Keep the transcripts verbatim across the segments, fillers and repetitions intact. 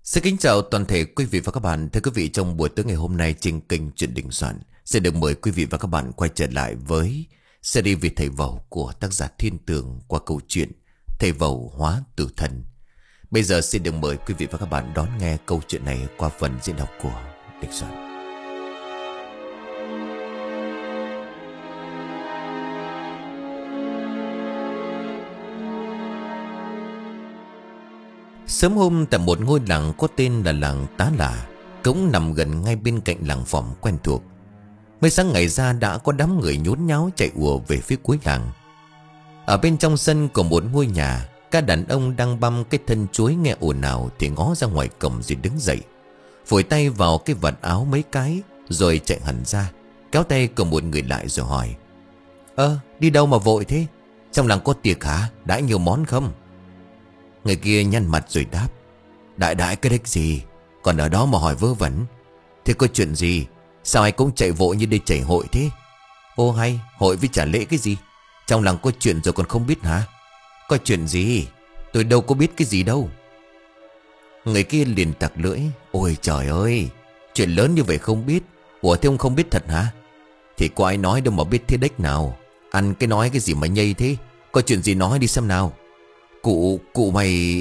Xin kính chào toàn thể quý vị và các bạn. Thưa quý vị, trong buổi tối ngày hôm nay trên kênh Chuyện Đình Soạn sẽ được mời quý vị và các bạn quay trở lại với series về thầy Vẩu của tác giả Thiên Tường qua câu chuyện Thầy Vẩu Hóa Tử Thần. Bây giờ xin được mời quý vị và các bạn đón nghe câu chuyện này qua phần diễn đọc của Đình Soạn. Sớm hôm tại một ngôi làng có tên là làng Tá Là, cũng nằm gần ngay bên cạnh làng Phỏm quen thuộc. Mới sáng ngày ra đã có đám người nhốn nháo chạy ùa về phía cuối làng. Ở bên trong sân của một ngôi nhà, các đàn ông đang băm cái thân chuối nghe ồn ào thì ngó ra ngoài cổng rồi đứng dậy, phủi tay vào cái vạt áo mấy cái rồi chạy hẳn ra, kéo tay của một người lại rồi hỏi: Ơ, đi đâu mà vội thế? Trong làng có tiệc hả? Đãi nhiều món không? Người kia nhăn mặt rồi đáp: Đại đại cái đếch gì, còn ở đó mà hỏi vớ vẩn. Thế có chuyện gì? Sao ai cũng chạy vội như đi chảy hội thế? Ô hay, hội với trả lễ cái gì? Trong làng có chuyện rồi còn không biết hả? Có chuyện gì? Tôi đâu có biết cái gì đâu. Người kia liền tặc lưỡi: Ôi trời ơi, chuyện lớn như vậy không biết. Ủa thế ông không biết thật hả? Thì có ai nói đâu mà biết thế đếch nào. Ăn cái nói cái gì mà nhây thế? Có chuyện gì nói đi xem nào. Cụ, cụ mày...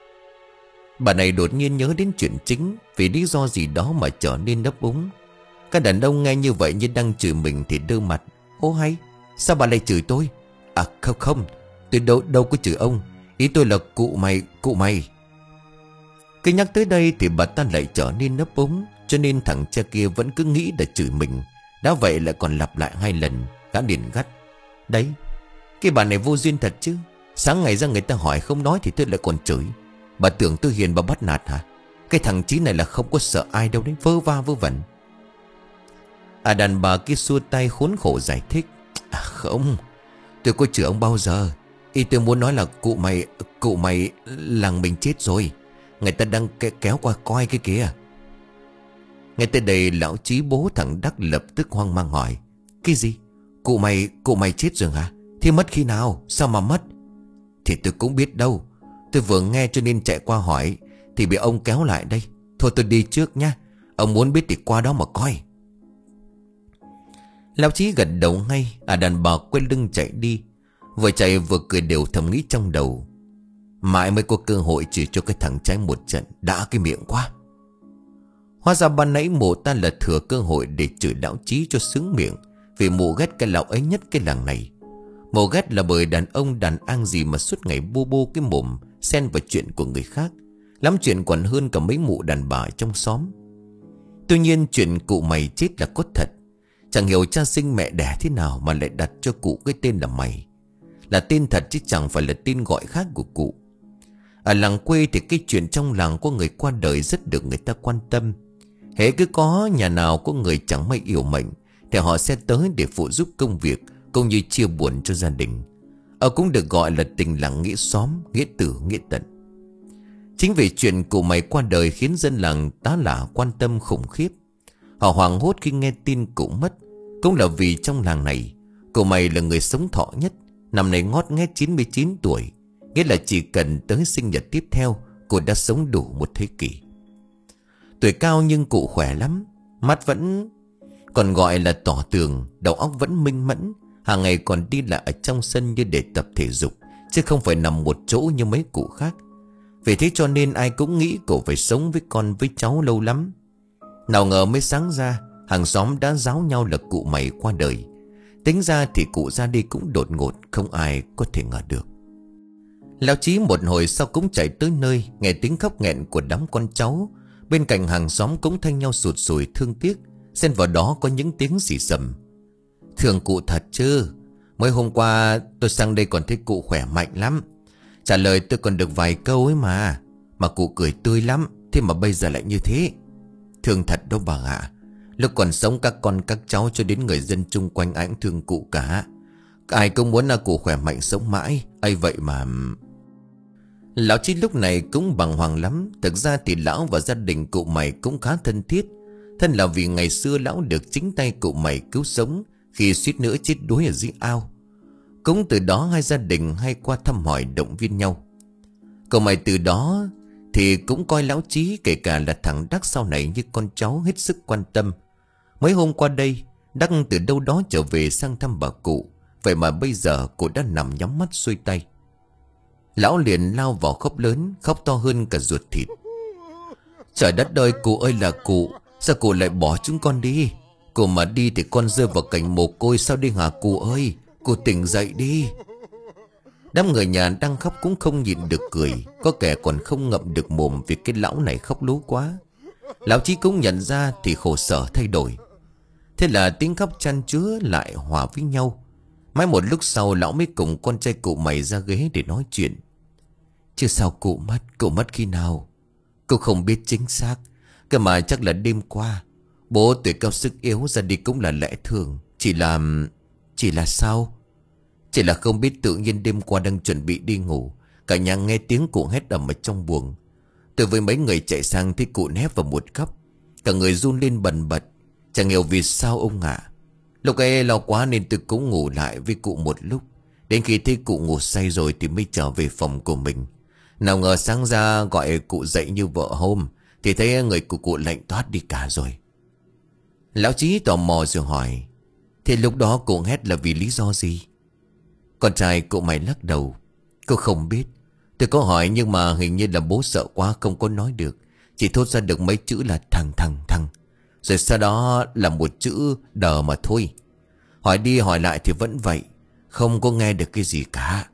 Bà này đột nhiên nhớ đến chuyện chính, vì lý do gì đó mà trở nên nấp úng. Các đàn ông nghe như vậy như đang chửi mình thì đơ mặt: Ô hay, sao bà lại chửi tôi? À không không, tôi đâu, đâu có chửi ông. Ý tôi là cụ mày, cụ mày. Cứ nhắc tới đây thì bà ta lại trở nên nấp úng, cho nên thằng cha kia vẫn cứ nghĩ là chửi mình. Đã vậy lại còn lặp lại hai lần. Gã liền gắt: Đấy, cái bà này vô duyên thật chứ. Sáng ngày ra người ta hỏi không nói thì tôi lại còn chửi. Bà tưởng tôi hiền bà bắt nạt hả? Cái thằng Chí này là không có sợ ai đâu đấy, vơ va vơ vẩn. À, đàn bà kia xua tay khốn khổ giải thích: À không, tôi có chửi ông bao giờ. Ý tôi muốn nói là cụ mày, cụ mày làng mình chết rồi. Người ta đang kéo qua coi cái kia. Ngay tới đây lão Chí bố thằng Đắc lập tức hoang mang hỏi: Cái gì? Cụ mày, cụ mày chết rồi hả? Thế mất khi nào? Sao mà mất? Thì tôi cũng biết đâu. Tôi vừa nghe cho nên chạy qua hỏi, thì bị ông kéo lại đây. Thôi tôi đi trước nhá. Ông muốn biết thì qua đó mà coi. Lão Chí gật đầu ngay. À, đàn bà quay lưng chạy đi. Vừa chạy vừa cười đều thầm nghĩ trong đầu: Mãi mới có cơ hội chỉ cho cái thằng trai một trận. Đã cái miệng quá. Hóa ra ban nãy mụ ta là thừa cơ hội để chửi lão Chí cho sướng miệng, vì mụ ghét cái lão ấy nhất cái làng này. Mụ ghét là bởi đàn ông đàn an gì mà suốt ngày bô bô cái mồm xen vào chuyện của người khác. Lắm chuyện còn hơn cả mấy mụ đàn bà trong xóm. Tuy nhiên chuyện cụ mày chết là có thật. Chẳng hiểu cha sinh mẹ đẻ thế nào mà lại đặt cho cụ cái tên là Mày. Là tên thật chứ chẳng phải là tên gọi khác của cụ. Ở làng quê thì cái chuyện trong làng có người qua đời rất được người ta quan tâm. Hễ cứ có nhà nào có người chẳng may yểu mệnh thì họ sẽ tới để phụ giúp công việc, cũng như chia buồn cho gia đình. Ở cũng được gọi là tình làng nghĩa xóm, nghĩa tử nghĩa tận. Chính vì chuyện cụ Mày qua đời khiến dân làng Tá Là quan tâm khủng khiếp. Họ hoảng hốt khi nghe tin cụ mất. Cũng là vì trong làng này, cụ Mày là người sống thọ nhất. Năm nay ngót nghét chín mươi chín tuổi. Nghĩa là chỉ cần tới sinh nhật tiếp theo, cụ đã sống đủ một thế kỷ. Tuổi cao nhưng cụ khỏe lắm. Mắt vẫn còn gọi là tỏ tường, đầu óc vẫn minh mẫn. Hàng ngày còn đi lại ở trong sân như để tập thể dục, chứ không phải nằm một chỗ như mấy cụ khác. Vì thế cho nên ai cũng nghĩ cụ phải sống với con với cháu lâu lắm. Nào ngờ mới sáng ra, hàng xóm đã giáo nhau là cụ Mày qua đời. Tính ra thì cụ ra đi cũng đột ngột, không ai có thể ngờ được. Lão Chí một hồi sau cũng chạy tới nơi, nghe tiếng khóc nghẹn của đám con cháu. Bên cạnh hàng xóm cũng thanh nhau sụt sùi thương tiếc, xen vào đó có những tiếng xì xầm: Thương cụ thật chứ. Mới hôm qua tôi sang đây còn thấy cụ khỏe mạnh lắm. Trả lời tôi còn được vài câu ấy mà. Mà cụ cười tươi lắm. Thế mà bây giờ lại như thế. Thương thật đâu bà ạ. Lúc còn sống các con các cháu cho đến người dân chung quanh ai cũng thương cụ cả. Ai cũng muốn là cụ khỏe mạnh sống mãi. Ấy vậy mà... Lão Chí lúc này cũng bàng hoàng lắm. Thực ra thì lão và gia đình cụ Mày cũng khá thân thiết. Thân là vì ngày xưa lão được chính tay cụ Mày cứu sống khi suýt nữa chết đuối ở dưới ao. Cũng từ đó hai gia đình hay qua thăm hỏi động viên nhau. Cậu Mày từ đó thì cũng coi lão Chí, kể cả là thằng Đắc sau này, như con cháu hết sức quan tâm. Mấy hôm qua đây, Đắc từ đâu đó trở về sang thăm bà cụ. Vậy mà bây giờ cụ đã nằm nhắm mắt xuôi tay. Lão liền lao vào khóc lớn, khóc to hơn cả ruột thịt. Trời đất ơi, cụ ơi là cụ, sao cụ lại bỏ chúng con đi? Cụ mà đi thì con rơi vào cảnh mồ côi sao đi hả cụ ơi? Cụ tỉnh dậy đi. Đám người nhà đang khóc cũng không nhịn được cười. Có kẻ còn không ngậm được mồm vì cái lão này khóc lú quá. Lão Chí cũng nhận ra thì khổ sở thay đổi. Thế là tiếng khóc chan chứa lại hòa với nhau. Mãi một lúc sau lão mới cùng con trai cụ mày ra ghế để nói chuyện. Chứ sao cụ mất, cụ mất khi nào? Cụ không biết chính xác. Cơ mà chắc là đêm qua. Bố tuổi cao sức yếu ra đi cũng là lẽ thường. Chỉ là... Chỉ là sao? Chỉ là không biết tự nhiên đêm qua đang chuẩn bị đi ngủ, cả nhà nghe tiếng cụ hét ầm ở trong buồng. Tôi với mấy người chạy sang thấy cụ nép vào một góc. Cả người run lên bần bật. Chẳng hiểu vì sao ông ạ. Lúc ấy lo quá nên tôi cũng ngủ lại với cụ một lúc. Đến khi thấy cụ ngủ say rồi thì mới trở về phòng của mình. Nào ngờ sáng ra gọi cụ dậy như vợ hôm thì thấy người của cụ lạnh toát đi cả rồi. Lão Chí tò mò rồi hỏi, thế lúc đó cụ hét là vì lý do gì? Con trai cụ mày lắc đầu. Cô không biết. Tôi có hỏi nhưng mà hình như là bố sợ quá không có nói được. Chỉ thốt ra được mấy chữ là thằng thằng thằng. Rồi sau đó là một chữ đờ mà thôi. Hỏi đi hỏi lại thì vẫn vậy. Không có nghe được cái gì cả.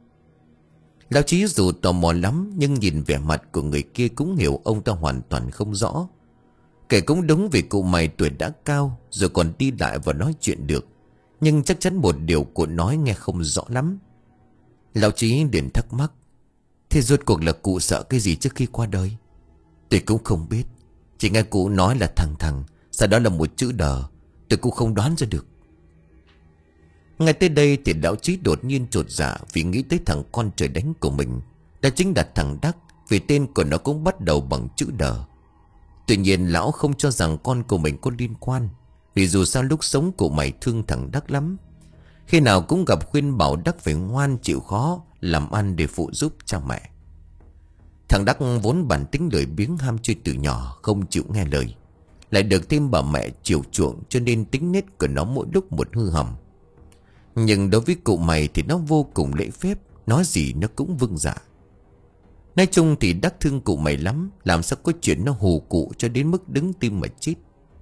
Lão Chí dù tò mò lắm nhưng nhìn vẻ mặt của người kia cũng hiểu ông ta hoàn toàn không rõ. Kể cũng đúng vì cụ mày tuổi đã cao rồi còn đi lại và nói chuyện được. Nhưng chắc chắn một điều cụ nói nghe không rõ lắm. Lão Chí liền thắc mắc. Thế rốt cuộc là cụ sợ cái gì trước khi qua đời? Tôi cũng không biết. Chỉ nghe cụ nói là thằng thằng. Sau đó là một chữ đờ. Tôi cũng không đoán ra được. Ngay tới đây thì lão Chí đột nhiên chột dạ vì nghĩ tới thằng con trời đánh của mình. Đó chính là thằng Đắc, vì tên của nó cũng bắt đầu bằng chữ đờ. Tuy nhiên lão không cho rằng con của mình có liên quan. Vì dù sao lúc sống cụ mày thương thằng Đắc lắm. Khi nào cũng gặp khuyên bảo Đắc phải ngoan chịu khó làm ăn để phụ giúp cha mẹ. Thằng Đắc vốn bản tính lười biếng ham chơi từ nhỏ, không chịu nghe lời. Lại được thêm bà mẹ chiều chuộng cho nên tính nết của nó mỗi lúc một hư hỏng. Nhưng đối với cụ mày thì nó vô cùng lễ phép, nói gì nó cũng vâng dạ. Nói chung thì Đắc thương cụ mày lắm, làm sao có chuyện nó hù cụ cho đến mức đứng tim mà chết.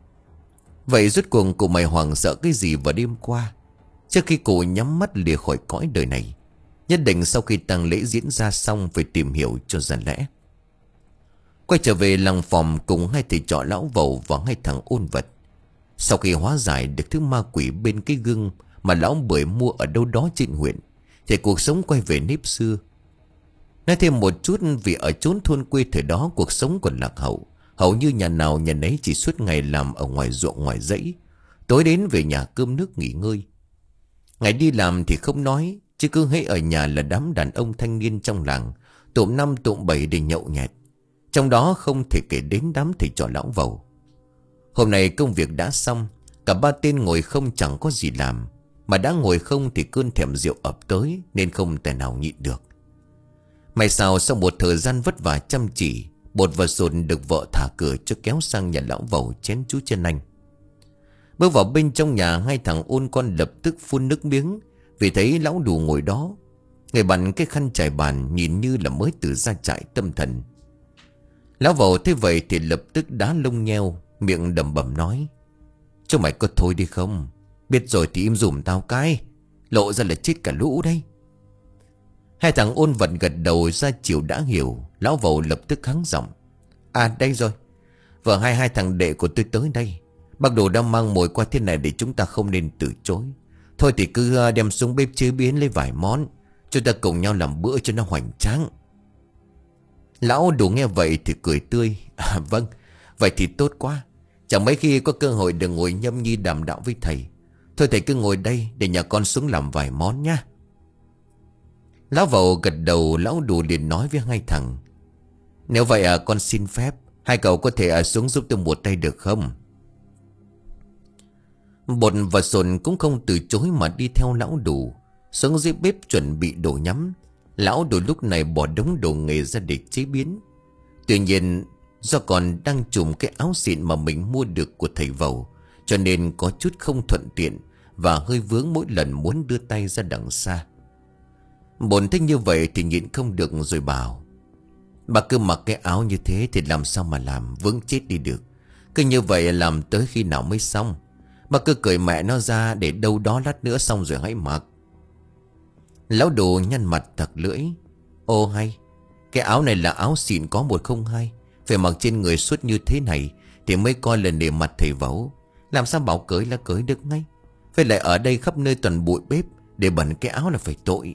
Vậy rốt cuộc cụ mày hoảng sợ cái gì vào đêm qua? Trước khi cụ nhắm mắt lìa khỏi cõi đời này, nhất định sau khi tang lễ diễn ra xong phải tìm hiểu cho ra lẽ. Quay trở về làng phòng cùng hai thầy trò lão Vầu và hai thằng ôn vật. Sau khi hóa giải được thứ ma quỷ bên cái gương mà lão Bưởi mua ở đâu đó trên huyện, thì cuộc sống quay về nếp xưa. Nói thêm một chút, vì ở chốn thôn quê thời đó cuộc sống còn lạc hậu. Hầu như nhà nào nhà nấy chỉ suốt ngày làm ở ngoài ruộng ngoài dãy, tối đến về nhà cơm nước nghỉ ngơi. Ngày đi làm thì không nói, chứ cứ hễ ở nhà là đám đàn ông thanh niên trong làng tụm năm tụm bảy để nhậu nhẹt. Trong đó không thể kể đến đám thầy trò lão Vầu. Hôm nay công việc đã xong, cả ba tên ngồi không chẳng có gì làm. Mà đã ngồi không thì cơn thèm rượu ập tới nên không thể nào nhịn được. May sao sau một thời gian vất vả chăm chỉ, Bột và Sồn được vợ thả cửa cho kéo sang nhà lão Vầu chén chú chân anh. Bước vào bên trong nhà, hai thằng ôn con lập tức phun nước miếng vì thấy lão Đủ ngồi đó, người bận cái khăn trải bàn nhìn như là mới từ ra trại tâm thần. Lão Vầu thấy vậy thì lập tức đá lông nheo, miệng đầm bầm nói: "Chúng mày có thôi đi không? Biết rồi thì im dùm tao cái, lộ ra là chết cả lũ đây." Hai thằng ôn vật gật đầu ra chiều đã hiểu. Lão Vầu lập tức hắng giọng: "À đây rồi, vợ hai hai thằng đệ của tôi tới đây. Bác Đồ đang mang mồi qua thế này để chúng ta không nên từ chối. Thôi thì cứ đem xuống bếp chế biến lấy vài món, chúng ta cùng nhau làm bữa cho nó hoành tráng." Lão Đủ nghe vậy thì cười tươi: "À vâng, vậy thì tốt quá. Chẳng mấy khi có cơ hội được ngồi nhâm nhi đàm đạo với thầy. Thôi thầy cứ ngồi đây để nhà con xuống làm vài món nhá." Lão Vầu gật đầu. Lão Đủ liền nói với hai thằng: "Nếu vậy à, con xin phép hai cậu có thể à, xuống giúp tôi một tay được không?" Bột và Sồn cũng không từ chối mà đi theo lão Đủ xuống dưới bếp chuẩn bị đồ nhắm. Lão Đủ lúc này bỏ đống đồ nghề ra để chế biến. Tuy nhiên do còn đang trùm cái áo xịn mà mình mua được của thầy Vầu, cho nên có chút không thuận tiện và hơi vướng mỗi lần muốn đưa tay ra đằng xa. Bồn thích như vậy thì nhịn không được rồi bảo: bà cứ mặc cái áo như thế thì làm sao mà làm, vướng chết đi được. Cứ như vậy làm tới khi nào mới xong? Bà cứ cởi mẹ nó ra để đâu đó lát nữa xong rồi hãy mặc. Lão Đồ nhăn mặt thật lưỡi: ô hay, cái áo này là áo xịn có một không hai, phải mặc trên người suốt như thế này thì mới coi là nể mặt thầy Vấu. Làm sao bảo cởi là cởi được ngay? Phải lại ở đây khắp nơi toàn bụi bếp, để bẩn cái áo là phải tội.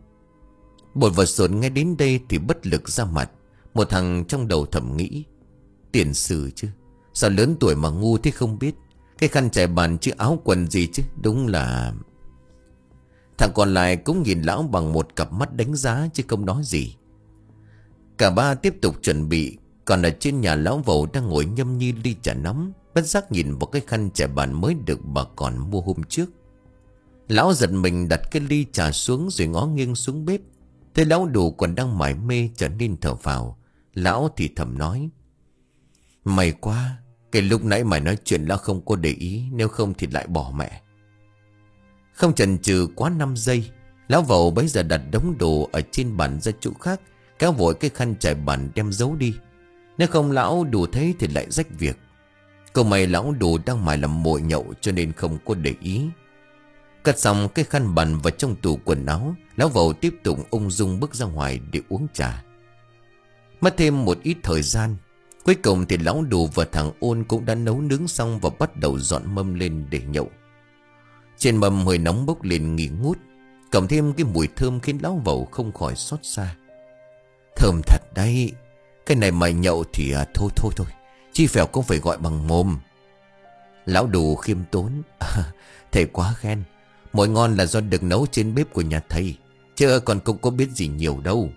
Bột và Sồn nghe đến đây thì bất lực ra mặt. Một thằng trong đầu thầm nghĩ: tiền sử chứ, sao lớn tuổi mà ngu thế không biết. Cái khăn trải bàn chứ áo quần gì chứ, đúng là... Thằng còn lại cũng nhìn lão bằng một cặp mắt đánh giá chứ không nói gì. Cả ba tiếp tục chuẩn bị. Còn ở trên nhà lão Vầu đang ngồi nhâm nhi ly trà nóng, bất giác nhìn vào cái khăn trải bàn mới được bà còn mua hôm trước. Lão giật mình đặt cái ly trà xuống rồi ngó nghiêng xuống bếp. Thấy lão Đủ còn đang mải mê trở nên thở phào. Lão thì thầm nói: may quá, cái lúc nãy mày nói chuyện lão không có để ý, nếu không thì lại bỏ mẹ. Không chần chừ quá năm giây, lão Vầu bấy giờ đặt đống đồ ở trên bàn ra chỗ khác, kéo vội cái khăn trải bàn đem giấu đi. Nếu không lão Đủ thấy thì lại rách việc. Câu may lão Đủ đang mải làm mồi nhậu cho nên không có để ý. Cất xong cái khăn bàn vào trong tủ quần áo, lão Vầu tiếp tục ung dung bước ra ngoài để uống trà. Mất thêm một ít thời gian, cuối cùng thì lão Đủ và thằng Ôn cũng đã nấu nướng xong và bắt đầu dọn mâm lên để nhậu. Trên mâm hơi nóng bốc lên nghi ngút, cộng thêm cái mùi thơm khiến lão Vầu không khỏi xót xa. Thơm thật đấy, cái này mày nhậu thì à, thôi thôi thôi, chi phèo cũng phải gọi bằng mồm. Lão Đủ khiêm tốn: à, thầy quá khen, mồi ngon là do được nấu trên bếp của nhà thầy, chứ còn cũng có biết gì nhiều đâu.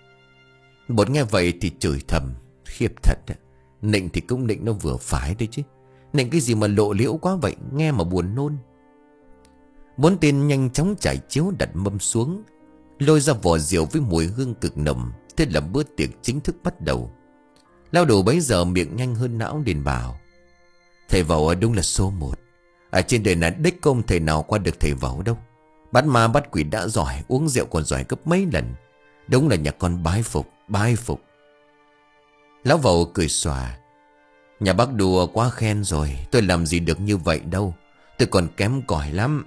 Bột nghe vậy thì chửi thầm: khiếp thật á, nịnh thì cũng nịnh nó vừa phải đấy chứ, nịnh cái gì mà lộ liễu quá vậy, nghe mà buồn nôn. Bốn tên nhanh chóng trải chiếu đặt mâm xuống, lôi ra vỏ rượu với mùi hương cực nồng. Thế là bữa tiệc chính thức bắt đầu. Lão Đủ bấy giờ miệng nhanh hơn não liền bảo: thầy Vầu đúng là số một. Ở trên đời này đích công thầy nào qua được thầy Vầu đâu. Bắt ma bắt quỷ đã giỏi, uống rượu còn giỏi gấp mấy lần. Đúng là nhà con bái phục, bái phục. Lão Vầu cười xòa: nhà bác đùa quá khen rồi, tôi làm gì được như vậy đâu, tôi còn kém cỏi lắm.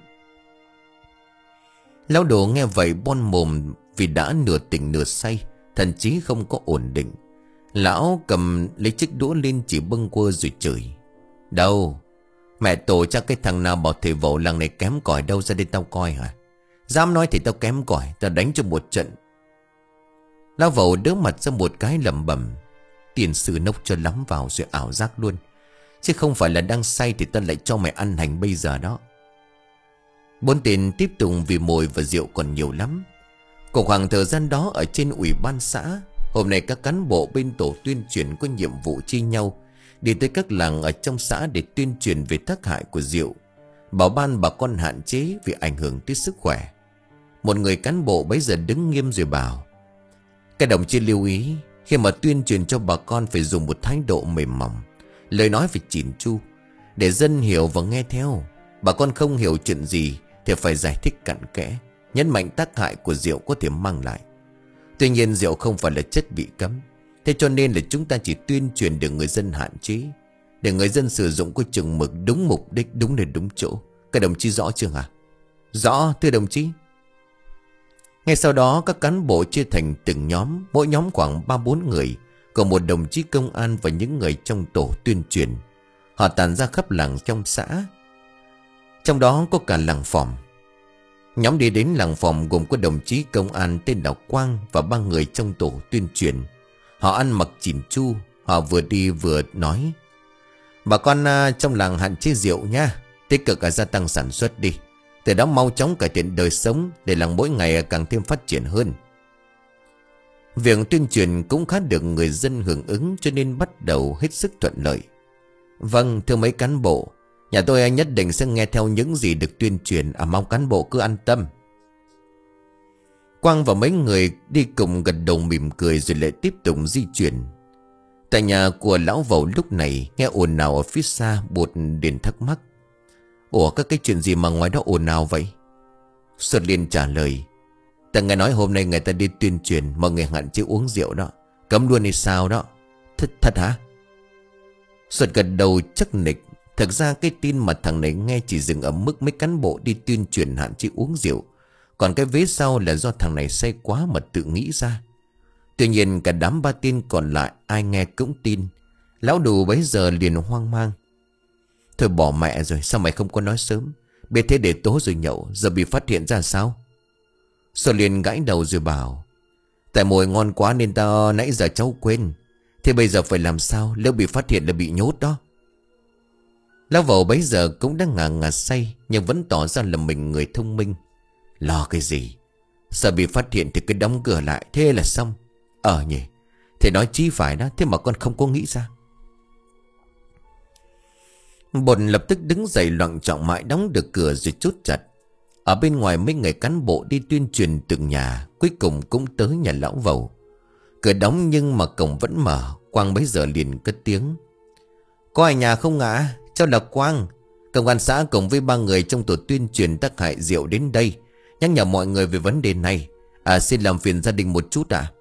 Lão Đồ nghe vậy bon mồm, vì đã nửa tỉnh nửa say, thần trí không có ổn định. Lão cầm lấy chiếc đũa lên chỉ bâng quơ rồi chửi: đâu, mẹ tổ cha cái thằng nào bảo thầy Vầu làng này kém cỏi đâu, ra đây tao coi hả? Dám nói thì tao kém cỏi, tao đánh cho một trận. Lão Vầu đỡ mặt ra một cái lẩm bẩm: tiền sử nốc cho lắm vào rồi ảo giác luôn, chứ không phải là đang say thì tao lại cho mày ăn hành bây giờ đó. Bốn tên tiếp tục vì mồi và rượu còn nhiều lắm. Cuộc khoảng thời gian đó ở trên ủy ban xã, hôm nay các cán bộ bên tổ tuyên truyền có nhiệm vụ chia nhau đi tới các làng ở trong xã để tuyên truyền về tác hại của rượu, bảo ban bà con hạn chế vì ảnh hưởng tới sức khỏe. Một người cán bộ bấy giờ đứng nghiêm rồi bảo: các đồng chí lưu ý, khi mà tuyên truyền cho bà con phải dùng một thái độ mềm mỏng, lời nói phải chỉn chu, để dân hiểu và nghe theo. Bà con không hiểu chuyện gì thì phải giải thích cặn kẽ, nhấn mạnh tác hại của rượu có thể mang lại. Tuy nhiên rượu không phải là chất bị cấm, thế cho nên là chúng ta chỉ tuyên truyền để người dân hạn chế, để người dân sử dụng có chừng mực, đúng mục đích, đúng nơi đúng chỗ. Các đồng chí rõ chưa hả? Rõ thưa đồng chí. Ngay sau đó các cán bộ chia thành từng nhóm, mỗi nhóm khoảng ba bốn người, gồm một đồng chí công an và những người trong tổ tuyên truyền. Họ tản ra khắp làng trong xã, trong đó có cả làng Phòm. Nhóm đi đến làng Phòm gồm có đồng chí công an tên là Quang và ba người trong tổ tuyên truyền. Họ ăn mặc chỉn chu, họ vừa đi vừa nói: bà con à, trong làng hạn chế rượu nha, tích cực gia tăng sản xuất đi, từ đó mau chóng cải thiện đời sống để làng mỗi ngày càng thêm phát triển hơn. Việc tuyên truyền cũng khá được người dân hưởng ứng, cho nên bắt đầu hết sức thuận lợi. Vâng thưa mấy cán bộ, nhà tôi nhất định sẽ nghe theo những gì được tuyên truyền, à mong cán bộ cứ an tâm. Quang và mấy người đi cùng gật đầu mỉm cười rồi lại tiếp tục di chuyển. Tại nhà của lão Vẩu lúc này nghe ồn ào ở phía xa, Bột liền thắc mắc. Ủa các cái chuyện gì mà ngoài đó ồn ào vậy? Xuân liền trả lời. Ta nghe nói hôm nay người ta đi tuyên truyền mọi người hạn chế uống rượu đó, cấm luôn hay sao đó. Thật, thật hả? Xuân gật đầu chắc nịch. Thật ra cái tin mà thằng này nghe chỉ dừng ở mức mấy cán bộ đi tuyên truyền hạn chế uống rượu. Còn cái vế sau là do thằng này say quá mà tự nghĩ ra. Tuy nhiên cả đám ba tin còn lại ai nghe cũng tin. Lão Đủ bấy giờ liền hoang mang. Thôi bỏ mẹ rồi, sao mày không có nói sớm? Biết thế để tố rồi nhậu, giờ bị phát hiện ra sao? Xuân liền gãi đầu rồi bảo. Tại mồi ngon quá nên ta nãy giờ cháu quên. Thế bây giờ phải làm sao? Nếu bị phát hiện là bị nhốt đó. Lão Vẩu bấy giờ cũng đang ngà ngà say, nhưng vẫn tỏ ra là mình người thông minh. Lo cái gì? Sợ bị phát hiện thì cứ đóng cửa lại, thế là xong. Ờ nhỉ, thế nói chí phải đó, thế mà con không có nghĩ ra. Bột lập tức đứng dậy loạng choạng mãi đóng được cửa rồi chốt chặt. Ở bên ngoài mấy người cán bộ đi tuyên truyền từng nhà, cuối cùng cũng tới nhà lão Vẩu. Cửa đóng nhưng mà cổng vẫn mở. Quang bấy giờ liền cất tiếng. Có ai nhà không ạ? Cháu là Quang, công an xã cùng với ba người trong tổ tuyên truyền tác hại rượu đến đây, nhắc nhở mọi người về vấn đề này. À xin làm phiền gia đình một chút ạ.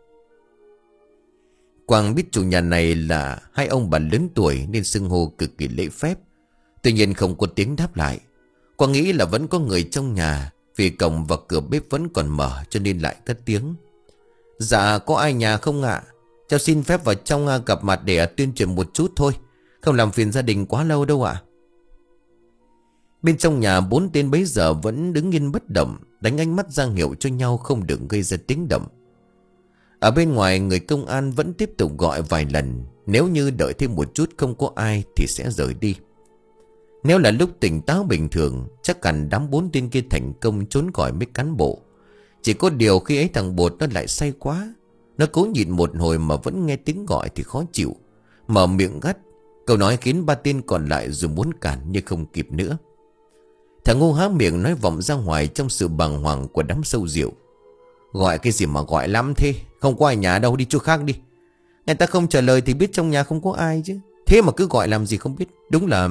Quang biết chủ nhà này là hai ông bà lớn tuổi nên xưng hô cực kỳ lễ phép. Tuy nhiên không có tiếng đáp lại. Quang nghĩ là vẫn có người trong nhà, vì cổng và cửa bếp vẫn còn mở cho nên lại cất tiếng. Dạ có ai nhà không ạ? Cháu xin phép vào trong gặp mặt để tuyên truyền một chút thôi, không làm phiền gia đình quá lâu đâu ạ. Bên trong nhà bốn tên bấy giờ vẫn đứng yên bất động, đánh ánh mắt ra hiệu cho nhau không được gây ra tiếng động. Ở bên ngoài người công an vẫn tiếp tục gọi vài lần. Nếu như đợi thêm một chút không có ai thì sẽ rời đi. Nếu là lúc tỉnh táo bình thường, chắc hẳn đám bốn tên kia thành công trốn khỏi mấy cán bộ. Chỉ có điều khi ấy thằng Bột nó lại say quá. Nó cố nhịn một hồi mà vẫn nghe tiếng gọi thì khó chịu, mở miệng gắt. Câu nói khiến ba tên còn lại dù muốn cản nhưng không kịp nữa. Thằng ngu há miệng nói vọng ra ngoài trong sự bàng hoàng của đám sâu rượu. Gọi cái gì mà gọi lắm thế? Không có ai nhà đâu, đi chỗ khác đi. Người ta không trả lời thì biết trong nhà không có ai chứ. Thế mà cứ gọi làm gì không biết. Đúng là...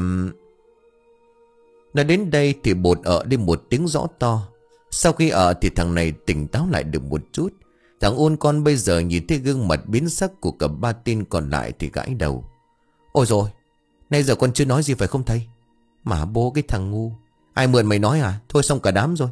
Nói đến đây thì Bột ở đi một tiếng rõ to. Sau khi ở thì thằng này tỉnh táo lại được một chút. Thằng ôn con bây giờ nhìn thấy gương mặt biến sắc của cả ba tên còn lại thì gãi đầu. Ôi rồi, nay giờ con chưa nói gì phải không thầy? Mà bố cái thằng ngu, ai mượn mày nói à? Thôi xong cả đám rồi.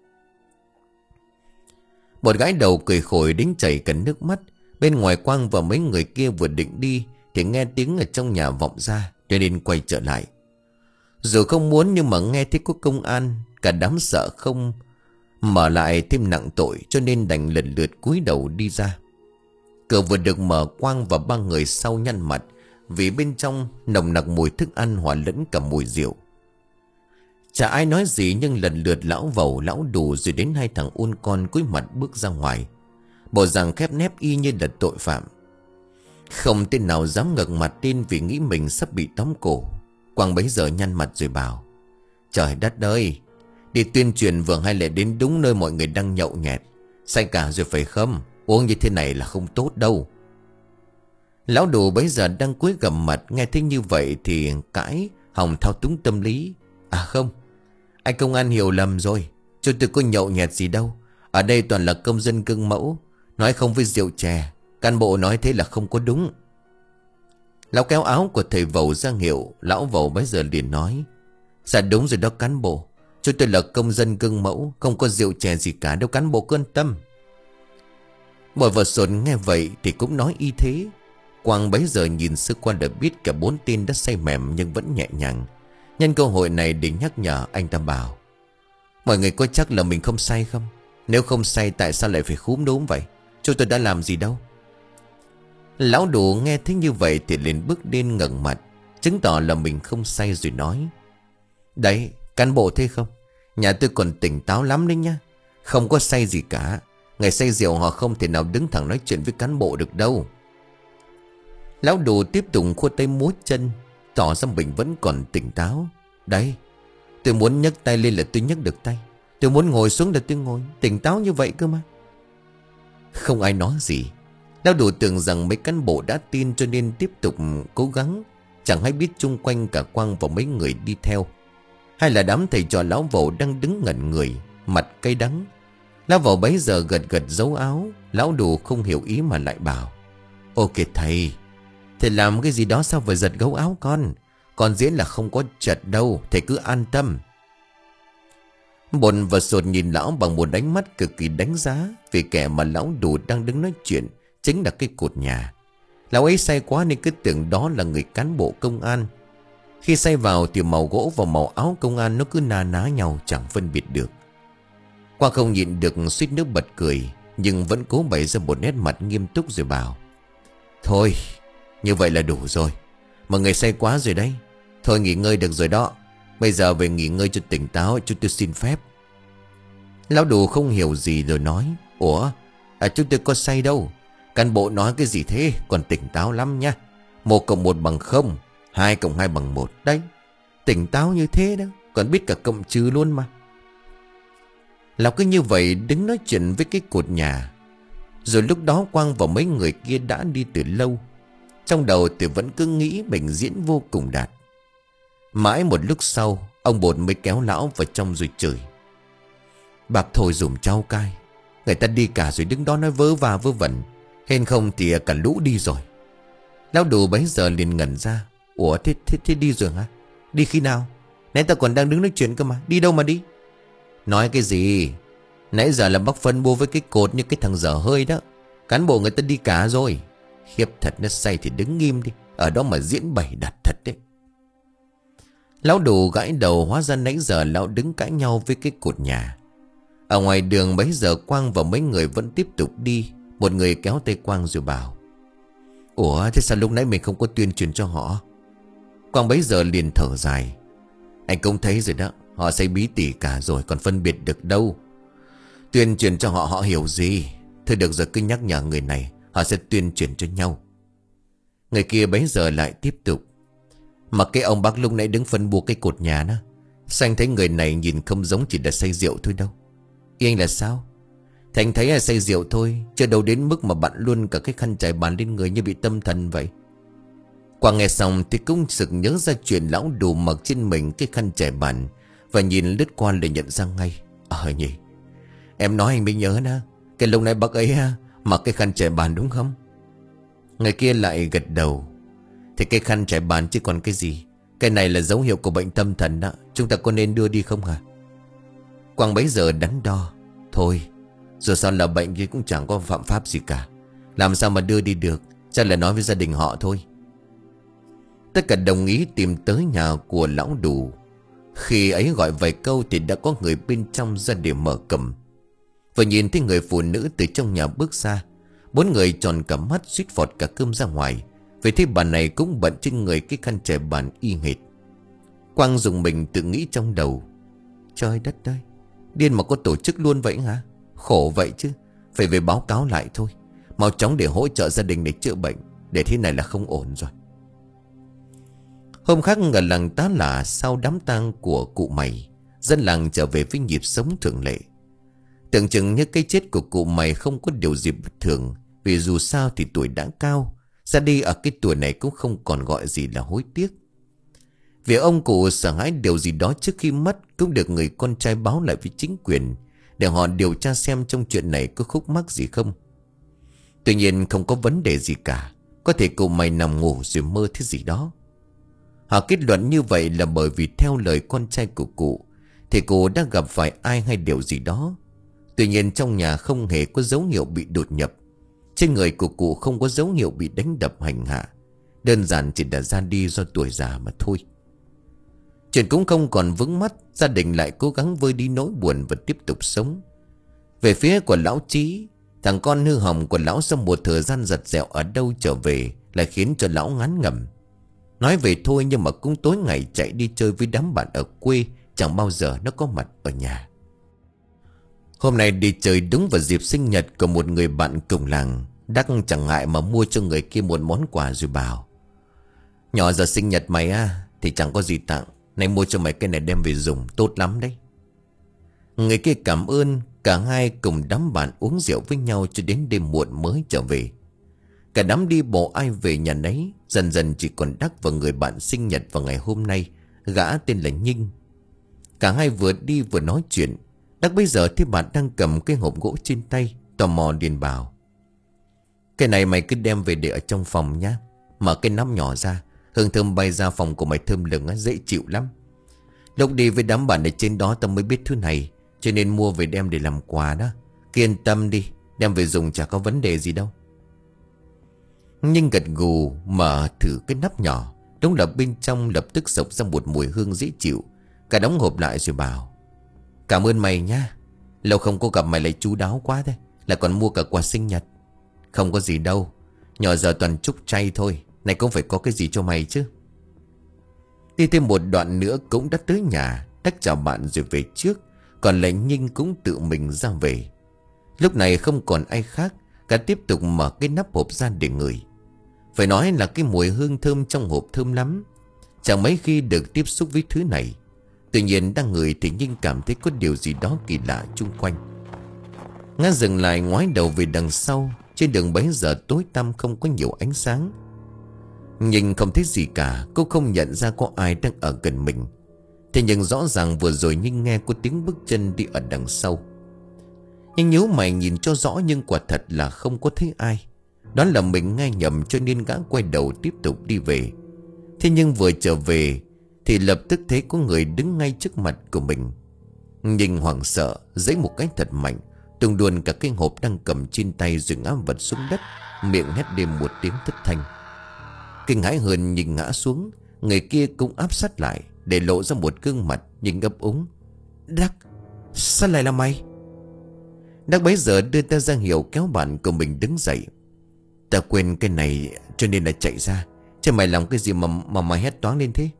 Một gái đầu cười khổi đến chảy cả nước mắt. Bên ngoài Quang và mấy người kia vừa định đi thì nghe tiếng ở trong nhà vọng ra, cho nên quay trở lại. Dù không muốn nhưng mà nghe thấy có công an, cả đám sợ không mở lại thêm nặng tội, cho nên đành lần lượt cúi đầu đi ra. Cửa vừa được mở, Quang và ba người sau nhăn mặt vì bên trong nồng nặc mùi thức ăn hòa lẫn cả mùi rượu. Chả ai nói gì nhưng lần lượt lão Vẩu, lão Đủ rồi đến hai thằng ôn con cúi mặt bước ra ngoài, bộ dạng khép nép y như là tội phạm. Không tên nào dám ngẩng mặt lên vì nghĩ mình sắp bị tóm cổ. Quang bấy giờ nhăn mặt rồi bảo. Trời đất ơi, đi tuyên truyền vừa hay lại đến đúng nơi mọi người đang nhậu nhẹt, say cả rồi phải không? Uống như thế này là không tốt đâu. Lão Đủ bấy giờ đang cúi gằm mặt, nghe thấy như vậy thì cãi hòng thao túng tâm lý. À không, anh công an hiểu lầm rồi, chúng tôi có nhậu nhẹt gì đâu. Ở đây toàn là công dân gương mẫu, nói không với rượu chè. Cán bộ nói thế là không có đúng. Lão kéo áo của thầy Vẩu ra hiệu. Lão Vẩu bấy giờ liền nói. Dạ đúng rồi đó cán bộ, chúng tôi là công dân gương mẫu, không có rượu chè gì cả đâu, cán bộ cứ yên tâm. Mọi vợ sồn nghe vậy thì cũng nói y thế. Quang bấy giờ nhìn sơ qua đã biết cả bốn tên đã say mềm nhưng vẫn nhẹ nhàng. Nhân cơ hội này để nhắc nhở, anh ta bảo. Mọi người có chắc là mình không say không? Nếu không say tại sao lại phải khúm núm vậy? Chúng tôi đã làm gì đâu. Lão Đủ nghe thấy như vậy thì liền bước lên ngẩng mặt, chứng tỏ là mình không say rồi nói. Đấy, cán bộ thấy không? Nhà tôi còn tỉnh táo lắm đấy nha. Không có say gì cả. Người say rượu họ không thể nào đứng thẳng nói chuyện với cán bộ được đâu. Lão Đủ tiếp tục khua tay múa chân, tỏ ra mình vẫn còn tỉnh táo. Đấy, tôi muốn nhấc tay lên là tôi nhấc được tay, tôi muốn ngồi xuống là tôi ngồi. Tỉnh táo như vậy cơ mà. Không ai nói gì. Lão Đủ tưởng rằng mấy cán bộ đã tin cho nên tiếp tục cố gắng, chẳng hay biết chung quanh cả Quang và mấy người đi theo, hay là đám thầy trò lão Vẩu đang đứng ngẩn người, mặt cay đắng. Lão Vẩu bấy giờ gật gật dấu áo. Lão Đủ không hiểu ý mà lại bảo: Ok thầy, thầy làm cái gì đó sao phải giật gấu áo con? Con diễn là không có chật đâu, thầy cứ an tâm. Bồn và Sột nhìn lão bằng một ánh mắt cực kỳ đánh giá, vì kẻ mà lão Đủ đang đứng nói chuyện chính là cái cột nhà. Lão ấy say quá nên cứ tưởng đó là người cán bộ công an. Khi say vào thì màu gỗ và màu áo công an nó cứ na ná nhau, chẳng phân biệt được. Quang không nhịn được suýt nước bật cười, nhưng vẫn cố bày ra một nét mặt nghiêm túc rồi bảo: Thôi, như vậy là đủ rồi. Mọi người say quá rồi đấy. Thôi nghỉ ngơi được rồi đó. Bây giờ về nghỉ ngơi cho tỉnh táo, chúng tôi xin phép. Lão Đủ không hiểu gì rồi nói: Ủa, à, chúng tôi có say đâu. Cán bộ nói cái gì thế? Còn tỉnh táo lắm nha. Một cộng một bằng không, hai cộng hai bằng một. Đấy, tỉnh táo như thế đó, còn biết cả cộng trừ luôn mà. Lão cứ như vậy đứng nói chuyện với cái cột nhà. Rồi lúc đó Quang và mấy người kia đã đi từ lâu. Trong đầu thì vẫn cứ nghĩ mình diễn vô cùng đạt. Mãi một lúc sau, ông Bột mới kéo lão vào trong rồi chửi: Bác thôi dùm cháu cai. Người ta đi cả rồi đứng đó nói vớ va vớ vẩn, hên không thì cả lũ đi rồi. Lão Đủ bấy giờ liền ngẩn ra: Ủa thế, thế, thế đi rồi hả? Đi khi nào? Nãy ta còn đang đứng nói chuyện cơ mà. Đi đâu mà đi? Nói cái gì? Nãy giờ là bác phân bua với cái cột như cái thằng dở hơi đó. Cán bộ người ta đi cả rồi. Khiếp thật, nó say thì đứng nghiêm đi, ở đó mà diễn bày đặt thật đấy. Lão Đủ gãi đầu, hóa ra nãy giờ lão đứng cãi nhau với cái cột nhà. Ở ngoài đường bấy giờ Quang và mấy người vẫn tiếp tục đi. Một người kéo tay Quang rồi bảo: Ủa thế sao lúc nãy mình không có tuyên truyền cho họ? Quang bấy giờ liền thở dài: Anh cũng thấy rồi đó, họ say bí tỉ cả rồi, còn phân biệt được đâu. Tuyên truyền cho họ họ hiểu gì. Thôi được rồi, cứ nhắc nhở người này, họ sẽ tuyên truyền cho nhau. Người kia bấy giờ lại tiếp tục: Mà cái ông bác lúc nãy đứng phân bua cái cột nhà đó, sao anh thấy người này nhìn không giống chỉ là say rượu thôi đâu? Ý anh là sao? Thành thấy là say rượu thôi, chưa đâu đến mức mà bặn luôn cả cái khăn trải bàn lên người như bị tâm thần vậy. Quang nghe xong thì cũng sực nhớ ra chuyện lão Đủ mặc trên mình cái khăn trải bàn, và nhìn lướt qua để nhận ra ngay: Ờ nhỉ, em nói anh mới nhớ nè, cái lúc nãy bác ấy mặc cái khăn trải bàn đúng không? Người kia lại gật đầu: Thì cái khăn trải bàn chứ còn cái gì. Cái này là dấu hiệu của bệnh tâm thần đó. Chúng ta có nên đưa đi không hả? Quang bấy giờ đắn đo: Thôi, dù sao là bệnh thì cũng chẳng có phạm pháp gì cả, làm sao mà đưa đi được. Chắc là nói với gia đình họ thôi. Tất cả đồng ý tìm tới nhà của lão Đủ. Khi ấy gọi vài câu thì đã có người bên trong ra để mở cổng. Vừa nhìn thấy người phụ nữ từ trong nhà bước ra, bốn người tròn cả mắt suýt phọt cả cơm ra ngoài. Vì thế bà này cũng bận trên người cái khăn trải bàn y hệt. Quang dùng mình tự nghĩ trong đầu: Trời đất ơi, điên mà có tổ chức luôn vậy hả? Khổ vậy chứ. Phải về báo cáo lại thôi, mau chóng để hỗ trợ gia đình để chữa bệnh. Để thế này là không ổn rồi. Hôm khác ở làng Tá Lả, sau đám tang của cụ Mày, dân làng trở về với nhịp sống thường lệ. Tưởng chừng như cái chết của cụ Mày không có điều gì bất thường, vì dù sao thì tuổi đã cao, ra đi ở cái tuổi này cũng không còn gọi gì là hối tiếc. Vì ông cụ sợ hãi điều gì đó trước khi mất cũng được người con trai báo lại với chính quyền, để họ điều tra xem trong chuyện này có khúc mắc gì không. Tuy nhiên không có vấn đề gì cả. Có thể cụ Mày nằm ngủ rồi mơ thứ gì đó. Họ kết luận như vậy là bởi vì theo lời con trai của cụ thì cụ đã gặp phải ai hay điều gì đó. Tuy nhiên trong nhà không hề có dấu hiệu bị đột nhập. Trên người của cụ không có dấu hiệu bị đánh đập hành hạ. Đơn giản chỉ đã ra đi do tuổi già mà thôi. Chuyện cũng không còn vướng mắt. Gia đình lại cố gắng vơi đi nỗi buồn và tiếp tục sống. Về phía của lão Chí, thằng con hư hỏng của lão sau một thời gian giật dẹo ở đâu trở về lại khiến cho lão ngán ngẩm. Nói về thôi nhưng mà cũng tối ngày chạy đi chơi với đám bạn ở quê, chẳng bao giờ nó có mặt ở nhà. Hôm nay đi chơi đúng vào dịp sinh nhật của một người bạn cùng làng. Đắc chẳng ngại mà mua cho người kia một món quà rồi bảo: Nhỏ giờ sinh nhật mày á thì chẳng có gì tặng, này mua cho mày cái này đem về dùng, tốt lắm đấy. Người kia cảm ơn. Cả hai cùng đám bạn uống rượu với nhau cho đến đêm muộn mới trở về. Cả đám đi bộ ai về nhà nấy. Dần dần chỉ còn Đắc và người bạn sinh nhật vào ngày hôm nay, gã tên là Nhinh. Cả hai vừa đi vừa nói chuyện. Đắc bây giờ thấy bạn đang cầm cái hộp gỗ trên tay, tò mò điền bảo: cái này mày cứ đem về để ở trong phòng nhá. Mở cái nắp nhỏ ra, hương thơm bay ra phòng của mày thơm lừng á, dễ chịu lắm. Lúc đi với đám bạn ở trên đó tao mới biết thứ này, cho nên mua về đem để làm quà đó. Cứ yên tâm đi, đem về dùng chả có vấn đề gì đâu. Nhưng gật gù mở thử cái nắp nhỏ. Đúng là bên trong lập tức sộc ra một mùi hương dễ chịu. Cả đóng hộp lại rồi bảo: cảm ơn mày nha. Lâu không có gặp mày lại chu đáo quá thế. Là còn mua cả quà sinh nhật. Không có gì đâu, nhỏ giờ toàn chúc chay thôi. Này cũng phải có cái gì cho mày chứ. Đi thêm một đoạn nữa cũng đã tới nhà. Đắc chào bạn rồi về trước. Còn lại Nhinh cũng tự mình ra về. Lúc này không còn ai khác. Cả tiếp tục mở cái nắp hộp ra để ngửi. Phải nói là cái mùi hương thơm trong hộp thơm lắm. Chẳng mấy khi được tiếp xúc với thứ này. Tuy nhiên đang ngửi thì Nhinh cảm thấy có điều gì đó kỳ lạ chung quanh. Ngã dừng lại ngoái đầu về đằng sau. Trên đường bấy giờ tối tăm không có nhiều ánh sáng. Nhinh không thấy gì cả. Cô không nhận ra có ai đang ở gần mình. Thế nhưng rõ ràng vừa rồi Nhinh nghe có tiếng bước chân đi ở đằng sau. Nhưng nếu mày nhìn cho rõ, nhưng quả thật là không có thấy ai. Đó là mình nghe nhầm, cho nên gã quay đầu tiếp tục đi về. Thế nhưng vừa trở về thì lập tức thấy có người đứng ngay trước mặt của mình. Nhinh hoảng sợ giãy một cái thật mạnh, tung đuôn cả cái hộp đang cầm trên tay rồi ngã vật xuống đất, miệng hét lên một tiếng thất thanh. Kinh hãi hơn, Nhinh ngã xuống. Người kia cũng áp sát lại, để lộ ra một gương mặt Nhinh ấp úng: Đắc, sao lại là mày? Đắc bấy giờ đưa ta ra hiệu kéo bạn của mình đứng dậy. Ta quên cái này cho nên là chạy ra. Chứ mày làm cái gì mà mà mày hét toáng lên thế?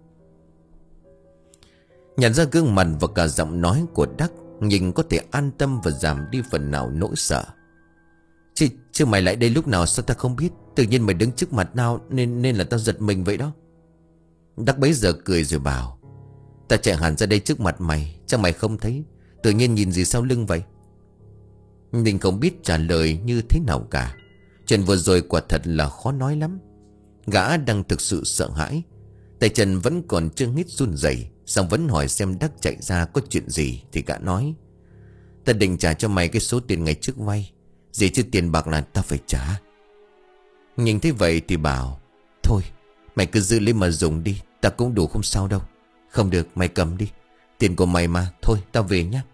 Nhận ra gương mặt và cả giọng nói của Đắc, Nhinh có thể an tâm và giảm đi phần nào nỗi sợ. Chứ, chứ mày lại đây lúc nào sao ta không biết? Tự nhiên mày đứng trước mặt nào nên nên là tao giật mình vậy đó. Đắc bấy giờ cười rồi bảo: ta chạy hẳn ra đây trước mặt mày, chắc mày không thấy. Tự nhiên nhìn gì sau lưng vậy? Nhinh không biết trả lời như thế nào cả. Chuyện vừa rồi quả thật là khó nói lắm. Gã đang thực sự sợ hãi. Tay chân vẫn còn chưa hít run rẩy, xong vẫn hỏi xem Đắc chạy ra có chuyện gì. Thì gã nói: ta định trả cho mày cái số tiền ngày trước vay. Gì chứ tiền bạc là ta phải trả. Nhìn thấy vậy thì bảo: thôi mày cứ giữ lấy mà dùng đi, ta cũng đủ không sao đâu. Không được, mày cầm đi, tiền của mày mà. Thôi tao về nhé.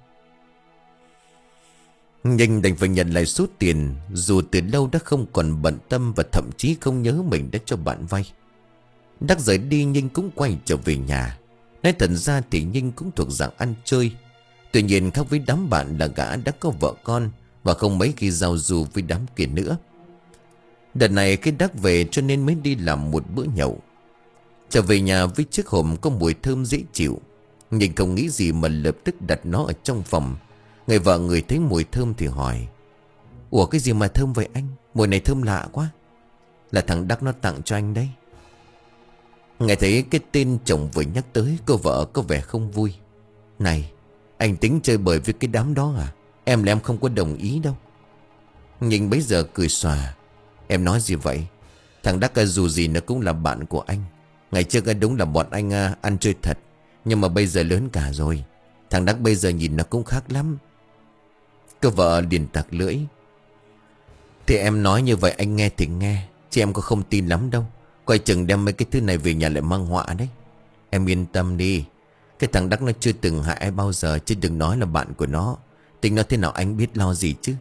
Nhinh đành phải nhận lại số tiền. Dù từ lâu đã không còn bận tâm, và thậm chí không nhớ mình đã cho bạn vay. Đắc rời đi, Nhinh cũng quay trở về nhà. Nói thật ra thì Nhinh cũng thuộc dạng ăn chơi. Tuy nhiên khác với đám bạn là gã đã có vợ con, và không mấy khi giao du với đám kia nữa. Đợt này cái Đắc về cho nên mới đi làm một bữa nhậu. Trở về nhà với chiếc hộp có mùi thơm dễ chịu, Nhinh không nghĩ gì mà lập tức đặt nó ở trong phòng. Người vợ người thấy mùi thơm thì hỏi: ủa cái gì mà thơm vậy anh? Mùi này thơm lạ quá. Là thằng Đắc nó tặng cho anh đấy. Nghe thấy cái tên chồng vừa nhắc tới, cô vợ có vẻ không vui. Này, anh tính chơi bời với cái đám đó à? Em là em không có đồng ý đâu. Nhinh bấy giờ cười xòa: em nói gì vậy? Thằng Đắc dù gì nó cũng là bạn của anh. Ngày trước đúng là bọn anh ăn chơi thật, nhưng mà bây giờ lớn cả rồi. Thằng Đắc bây giờ nhìn nó cũng khác lắm. Cô vợ liền tặc lưỡi: thì em nói như vậy anh nghe thì nghe, chứ em có không tin lắm đâu. Coi chừng đem mấy cái thứ này về nhà lại mang họa đấy. Em yên tâm đi, cái thằng Đắc nó chưa từng hại ai bao giờ, chứ đừng nói là bạn của nó. Tính nó thế nào anh biết lo gì chứ.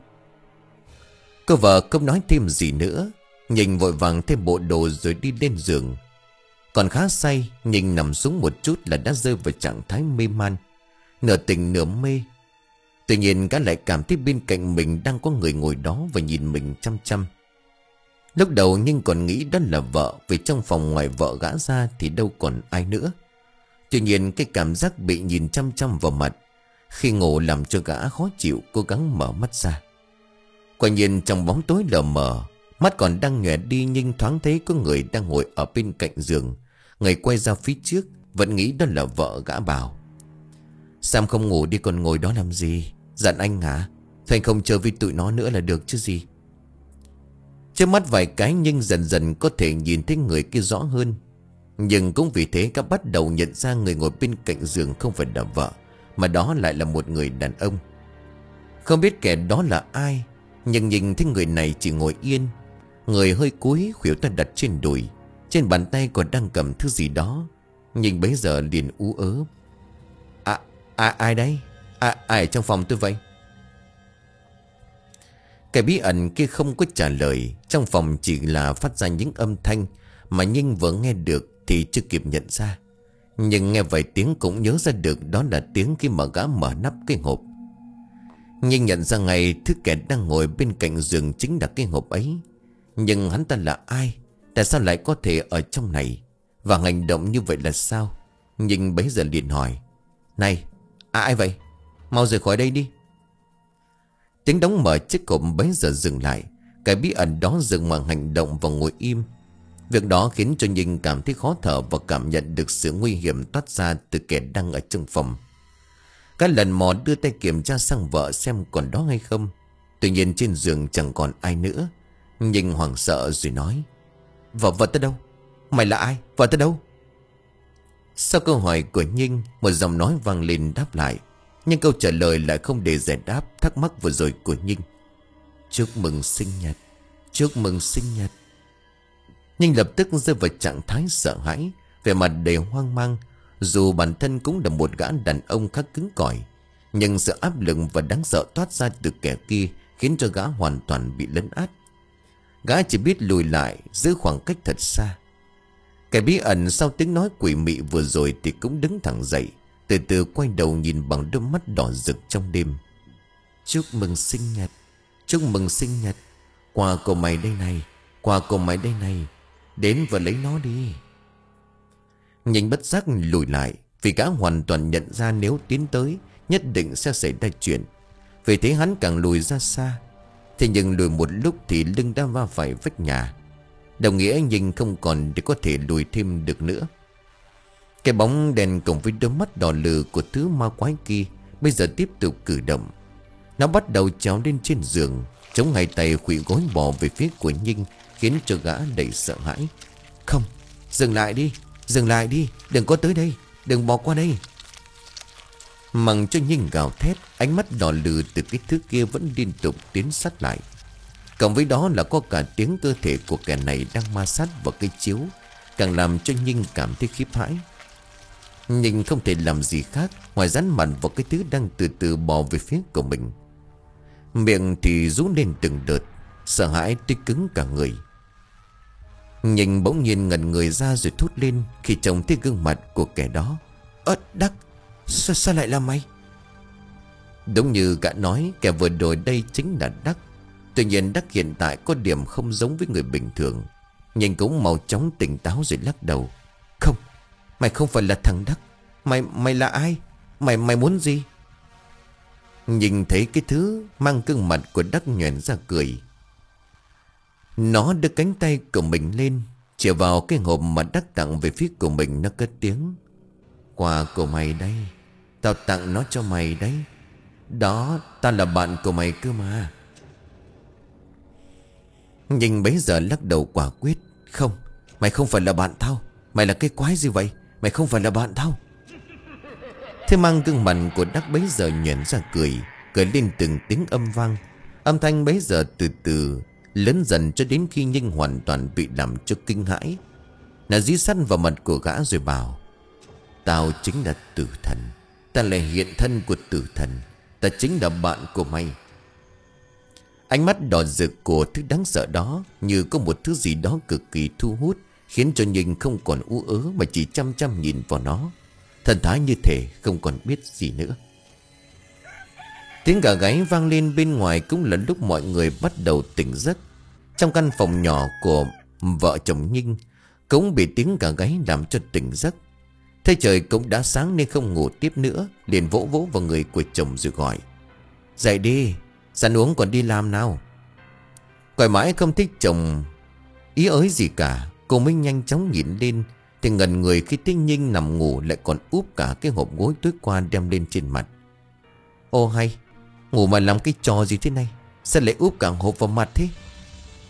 Cô vợ không nói thêm gì nữa. Nhinh vội vàng thêm bộ đồ rồi đi lên giường. Còn khá say, Nhinh nằm xuống một chút là đã rơi vào trạng thái mê man, nửa tỉnh nửa mê. Tuy nhiên gã lại cảm thấy bên cạnh mình đang có người ngồi đó và nhìn mình chăm chăm. Lúc đầu Nhinh còn nghĩ đó là vợ, vì trong phòng ngoài vợ gã ra thì đâu còn ai nữa. Tuy nhiên cái cảm giác bị nhìn chăm chăm vào mặt khi ngủ làm cho gã khó chịu, cố gắng mở mắt ra. Quả nhiên trong bóng tối lờ mờ, mắt còn đang nhòe đi, Nhinh thoáng thấy có người đang ngồi ở bên cạnh giường. Người quay ra phía trước, vẫn nghĩ đó là vợ gã bảo: Sam không ngủ đi còn ngồi đó làm gì? Dặn anh hả? Thôi anh không chơi với tụi nó nữa là được chứ gì. Trước mắt vài cái nhưng dần dần có thể nhìn thấy người kia rõ hơn. Nhưng cũng vì thế các bắt đầu nhận ra người ngồi bên cạnh giường không phải là vợ, mà đó lại là một người đàn ông. Không biết kẻ đó là ai, nhưng nhìn thấy người này chỉ ngồi yên, người hơi cúi, khuỷu tay đặt trên đùi, trên bàn tay còn đang cầm thứ gì đó. Nhưng bấy giờ liền ú ớ. À, à ai đấy? À, ai ở trong phòng tôi vậy? Cái bí ẩn kia không có trả lời. Trong phòng chỉ là phát ra những âm thanh mà Ninh vừa nghe được thì chưa kịp nhận ra. Nhưng nghe vài tiếng cũng nhớ ra được đó là tiếng khi mà gã mở nắp cái hộp. Nhưng nhận ra ngay thứ kẻ đang ngồi bên cạnh giường chính là cái hộp ấy. Nhưng hắn ta là ai? Tại sao lại có thể ở trong này? Và hành động như vậy là sao? Nhưng bấy giờ liền hỏi. Này, à, ai vậy? Mau rời khỏi đây đi. Tiếng đóng mở chiếc hộp bấy giờ dừng lại. Cái bí ẩn đó dừng mà hành động và ngồi im. Việc đó khiến cho Ninh cảm thấy khó thở và cảm nhận được sự nguy hiểm toát ra từ kẻ đang ở trong phòng. Các lần mò đưa tay kiểm tra sang vợ xem còn đó hay không. Tuy nhiên trên giường chẳng còn ai nữa. Ninh hoảng sợ rồi nói. Vợ, vợ tới đâu? Mày là ai? Vợ tới đâu? Sau câu hỏi của Ninh, một giọng nói vang lên đáp lại. Nhưng câu trả lời lại không để giải đáp thắc mắc vừa rồi của Ninh. Chúc mừng sinh nhật. Chúc mừng sinh nhật. Ninh lập tức rơi vào trạng thái sợ hãi, vẻ mặt đầy hoang mang. Dù bản thân cũng là một gã đàn ông khá cứng cỏi, nhưng sự áp lực và đáng sợ toát ra từ kẻ kia khiến cho gã hoàn toàn bị lấn át. Gã chỉ biết lùi lại, giữ khoảng cách thật xa. Kẻ bí ẩn sau tiếng nói quỷ mị vừa rồi thì cũng đứng thẳng dậy, từ từ quay đầu nhìn bằng đôi mắt đỏ rực trong đêm. Chúc mừng sinh nhật. Chúc mừng sinh nhật. Quà của mày đây này. Quà của mày đây này. Đến và lấy nó đi. Nhìn bất giác lùi lại, vì gã hoàn toàn nhận ra nếu tiến tới nhất định sẽ xảy ra chuyện. Vì thế hắn càng lùi ra xa. Thế nhưng lùi một lúc thì lưng đã va phải vách nhà, đồng nghĩa nhìn không còn để có thể lùi thêm được nữa. Cái bóng đèn cùng với đôi mắt đỏ lừ của thứ ma quái kia bây giờ tiếp tục cử động. Nó bắt đầu trèo lên trên giường, chống hai tay khuỵu gối bò về phía của Ninh, khiến cho gã đầy sợ hãi. Không, dừng lại đi. Dừng lại đi, đừng có tới đây. Đừng bỏ qua đây. Mằng cho Ninh gào thét, ánh mắt đỏ lừ từ cái thứ kia vẫn liên tục tiến sát lại. Cộng với đó là có cả tiếng cơ thể của kẻ này đang ma sát vào cái chiếu, càng làm cho Ninh cảm thấy khiếp hãi. Ninh không thể làm gì khác ngoài dán mặt vào cái thứ đang từ từ bò về phía của mình. Miệng thì rú lên từng đợt, sợ hãi tới cứng cả người. Ninh bỗng nhiên ngẩn người ra rồi thốt lên khi trông thấy gương mặt của kẻ đó. Ơ, Đắc, sao, sao lại là mày? Đúng như gã nói, kẻ vừa rồi đây chính là Đắc. Tuy nhiên Đắc hiện tại có điểm không giống với người bình thường. Ninh cũng mau chóng tỉnh táo rồi lắc đầu. Không, mày không phải là thằng Đắc. Mày, mày là ai? Mày, mày muốn gì? Nhìn thấy cái thứ mang gương mặt của Đắc nhoẻn ra cười. Nó đưa cánh tay của mình lên, chĩa vào cái hộp mà Đắc tặng về phía của mình. Nó cất tiếng. Quà của mày đây. Tao tặng nó cho mày đấy. Đó, tao là bạn của mày cơ mà. Nhưng bấy giờ lắc đầu quả quyết. Không, mày không phải là bạn tao. Mày là cái quái gì vậy? Mày không phải là bạn tao. Thế mang gương mặt của Đắc bấy giờ nhoẻn ra cười, cười lên từng tiếng âm vang. Âm thanh bấy giờ từ từ lớn dần cho đến khi Ninh hoàn toàn bị làm cho kinh hãi. Nó dí sắt vào mặt của gã rồi bảo. Tao chính là tử thần. Ta là hiện thân của tử thần. Ta chính là bạn của mày. Ánh mắt đỏ rực của thứ đáng sợ đó như có một thứ gì đó cực kỳ thu hút, khiến cho Ninh không còn ú ớ mà chỉ chăm chăm nhìn vào nó, thần thái như thể không còn biết gì nữa. Tiếng gà gáy vang lên bên ngoài cũng là lúc mọi người bắt đầu tỉnh giấc. Trong căn phòng nhỏ của vợ chồng Ninh cũng bị tiếng gà gáy làm cho tỉnh giấc. Thấy trời cũng đã sáng nên không ngủ tiếp nữa, liền vỗ vỗ vào người của chồng rồi gọi. Dậy đi, ăn uống còn đi làm nào. Gọi mãi không thích chồng ý ới gì cả, cô mới nhanh chóng nhìn lên thì ngẩn người khi thấy Ninh nằm ngủ lại còn úp cả cái hộp gối tối qua đem lên trên mặt. Ô hay, ngủ mà làm cái trò gì thế này? Sao lại úp cả hộp vào mặt thế?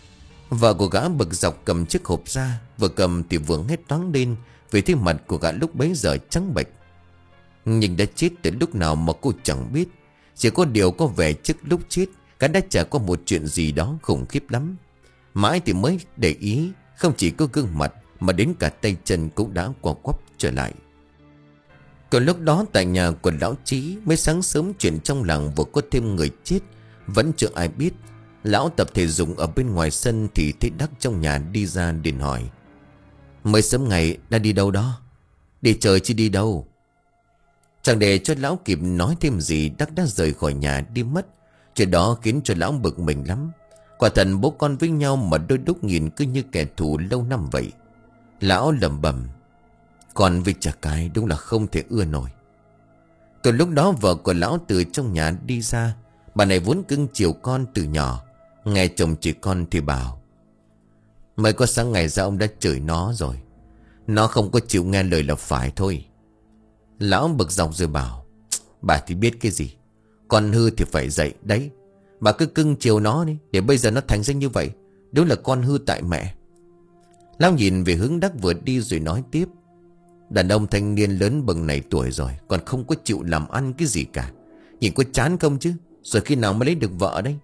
Vợ của gã bực dọc cầm chiếc hộp ra. Vừa cầm thì vừa hét toáng lên, vì thế mặt của gã lúc bấy giờ trắng bệch. Nhưng đã chết từ lúc nào mà cô chẳng biết. Chỉ có điều có vẻ trước lúc chết gã đã trải qua một chuyện gì đó khủng khiếp lắm. Mãi thì mới để ý, không chỉ có gương mặt mà đến cả tay chân cũng đã co quắp trở lại. Còn lúc đó tại nhà của lão Chí, mới sáng sớm chuyện trong làng vừa có thêm người chết, vẫn chưa ai biết. Lão tập thể dục ở bên ngoài sân thì thấy Đắc trong nhà đi ra liền hỏi: mới sớm ngày đã đi đâu đó? Đi chơi chứ đi đâu? Chẳng để cho lão kịp nói thêm gì, Đắc đã rời khỏi nhà đi mất. Chuyện đó khiến cho lão bực mình lắm. Quả thật bố con với nhau mà đôi lúc nhìn cứ như kẻ thù lâu năm vậy. Lão lẩm bẩm: con với chả cái đúng là không thể ưa nổi. Còn lúc đó vợ của lão từ trong nhà đi ra. Bà này vốn cưng chiều con từ nhỏ, nghe chồng chỉ con thì bảo: mới có sáng ngày ra ông đã chửi nó rồi. Nó không có chịu nghe lời là phải thôi. Lão bực dọc rồi bảo: bà thì biết cái gì, con hư thì phải dạy đấy. Bà cứ cưng chiều nó đi, để bây giờ nó thành ra như vậy. Đúng là con hư tại mẹ. Lão nhìn về hướng Đắc vừa đi rồi nói tiếp: đàn ông thanh niên lớn bậc này tuổi rồi, còn không có chịu làm ăn cái gì cả. Nhìn có chán không chứ? Rồi khi nào mới lấy được vợ đấy?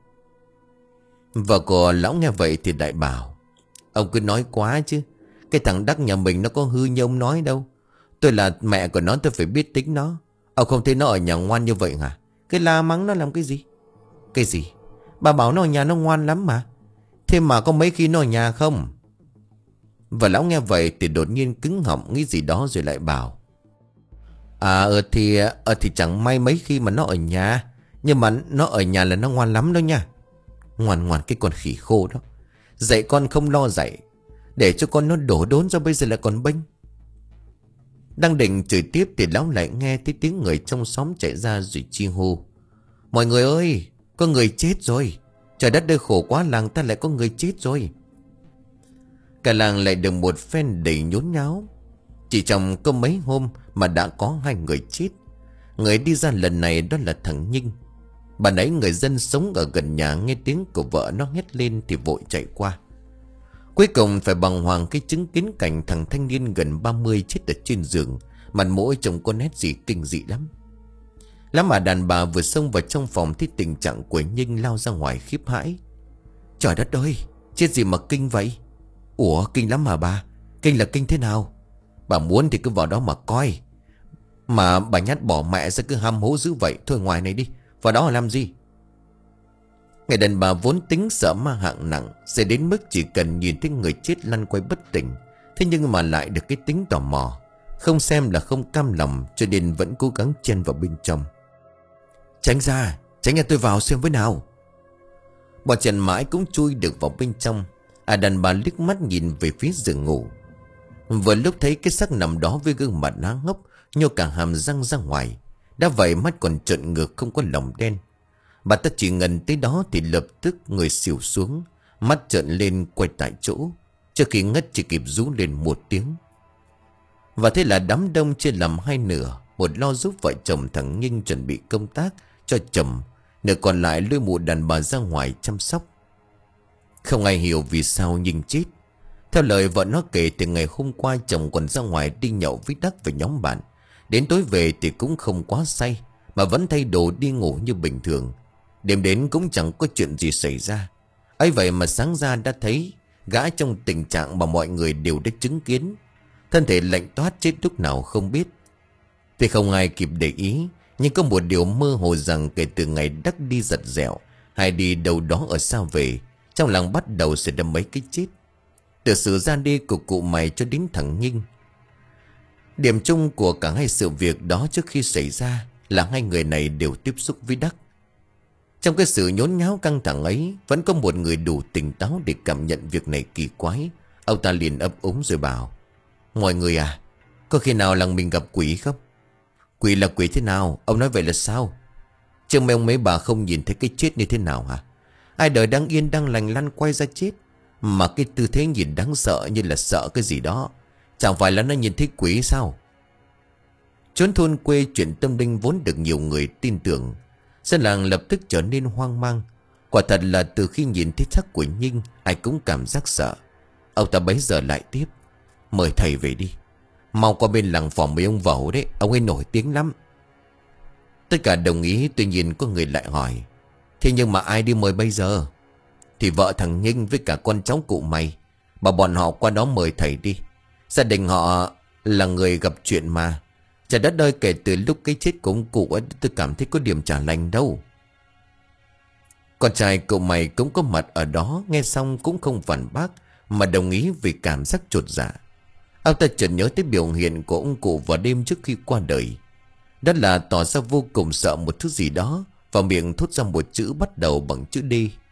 Vợ của lão nghe vậy thì đại bảo: ông cứ nói quá chứ. Cái thằng Đắc nhà mình nó có hư như ông nói đâu. Tôi là mẹ của nó, tôi phải biết tính nó. Ông không thấy nó ở nhà ngoan như vậy hả? Cái la mắng nó làm cái gì? Cái gì? Bà bảo nó ở nhà nó ngoan lắm mà. Thế mà có mấy khi nó ở nhà không? Và lão nghe vậy thì đột nhiên cứng họng nghĩ gì đó rồi lại bảo: à ờ thì ờ thì chẳng may mấy khi mà nó ở nhà. Nhưng mà nó ở nhà là nó ngoan lắm đó nha. Ngoan ngoan cái con khỉ khô đó. Dạy con không lo dạy, để cho con nó đổ đốn ra bây giờ lại còn bênh. Đang định chửi tiếp thì lão lại nghe thấy tiếng người trong xóm chạy ra rồi chi hô: mọi người ơi, có người chết rồi. Trời đất ơi, khổ quá, làng ta lại có người chết rồi. Cả làng lại được một phen đầy nhốn nháo. Chỉ trong có mấy hôm mà đã có hai người chết. Người đi ra lần này đó là thằng Nhinh. Bạn ấy người dân sống ở gần nhà nghe tiếng của vợ nó hét lên thì vội chạy qua. Cuối cùng phải bàng hoàng cái chứng kiến cảnh thằng thanh niên gần ba mươi chết ở trên giường. Mặt mũi trông có nét gì kinh dị lắm. Lắm mà đàn bà vừa xông vào trong phòng thấy tình trạng của Nhinh lao ra ngoài khiếp hãi. Trời đất ơi, chết gì mà kinh vậy? Ủa kinh lắm hả bà? Kinh là kinh thế nào? Bà muốn thì cứ vào đó mà coi. Mà bà nhát bỏ mẹ ra cứ ham hố dữ vậy. Thôi ngoài này đi, vào đó làm gì? Người đàn bà vốn tính sợ ma hạng nặng, sẽ đến mức chỉ cần nhìn thấy người chết lăn quay bất tỉnh. Thế nhưng mà lại được cái tính tò mò, không xem là không cam lòng, cho nên vẫn cố gắng chen vào bên trong. Tránh ra, tránh ra, tôi vào xem với nào. Bọn Trần mãi cũng chui được vào bên trong. À đàn bà liếc mắt nhìn về phía giường ngủ. Vừa lúc thấy cái xác nằm đó với gương mặt há hốc, nhô cả hàm răng ra ngoài. Đã vậy mắt còn trợn ngược không có lòng đen. Bà ta chỉ ngần tới đó thì lập tức người xỉu xuống, mắt trợn lên quay tại chỗ. Trước khi ngất chỉ kịp rú lên một tiếng. Và thế là đám đông chia làm hai nửa. Một lo giúp vợ chồng thằng Nhinh chuẩn bị công tác cho chồng, nửa còn lại lôi mụ đàn bà ra ngoài chăm sóc. Không ai hiểu vì sao Nhinh chết. Theo lời vợ nó kể thì ngày hôm qua chồng còn ra ngoài đi nhậu với Đắc với nhóm bạn. Đến tối về thì cũng không quá say, mà vẫn thay đồ đi ngủ như bình thường. Đêm đến cũng chẳng có chuyện gì xảy ra. Ấy vậy mà sáng ra đã thấy gã trong tình trạng mà mọi người đều đã chứng kiến. Thân thể lạnh toát chết lúc nào không biết. Thì không ai kịp để ý, nhưng có một điều mơ hồ rằng kể từ ngày Đắc đi giật dẹo hay đi đâu đó ở xa về, trong làng bắt đầu xảy ra mấy cái chết. Từ sự ra đi của cụ mày cho đến thằng Nhinh. Điểm chung của cả hai sự việc đó trước khi xảy ra là hai người này đều tiếp xúc với Đắc. Trong cái sự nhốn nháo căng thẳng ấy, vẫn có một người đủ tỉnh táo để cảm nhận việc này kỳ quái. Ông ta liền ấp úng rồi bảo: mọi người à, có khi nào làng mình gặp quỷ không? Quỷ là quỷ thế nào? Ông nói vậy là sao? Chứ mấy ông mấy bà không nhìn thấy cái chết như thế nào hả? Ai đời đang yên đang lành lăn quay ra chết, mà cái tư thế nhìn đáng sợ như là sợ cái gì đó. Chẳng phải là nó nhìn thấy quỷ sao? Chốn thôn quê chuyện tâm linh vốn được nhiều người tin tưởng. Dân làng lập tức trở nên hoang mang. Quả thật là từ khi nhìn thấy xác của Nhinh, ai cũng cảm giác sợ. Ông ta bấy giờ lại tiếp: Mời thầy về đi, mau qua bên làng phòng mấy ông vẩu đấy, ông ấy nổi tiếng lắm. Tất cả đồng ý. Tuy nhiên có người lại hỏi: Thế nhưng mà ai đi mời bây giờ? Thì vợ thằng Nhinh với cả con cháu cụ mày, bảo bọn họ qua đó mời thầy đi. Gia đình họ là người gặp chuyện mà. Trời đất ơi, kể từ lúc cái chết của ông cụ ấy, tôi cảm thấy có điểm chả lành đâu. Con trai cậu mày cũng có mặt ở đó, nghe xong cũng không phản bác, mà đồng ý vì cảm giác chột dạ. Ông ta chợt nhớ tới biểu hiện của ông cụ vào đêm trước khi qua đời. Đó là tỏ ra vô cùng sợ một thứ gì đó, và miệng thốt ra một chữ bắt đầu bằng chữ D.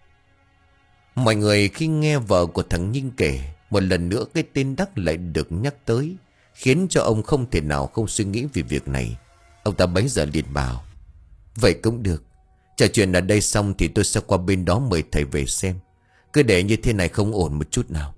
Mọi người khi nghe vợ của thằng Nhinh kể, một lần nữa cái tên Đắc lại được nhắc tới, khiến cho ông không thể nào không suy nghĩ về việc này. Ông ta bấy giờ liền bảo: Vậy cũng được, trò chuyện ở đây xong thì tôi sẽ qua bên đó mời thầy về xem. Cứ để như thế này không ổn một chút nào.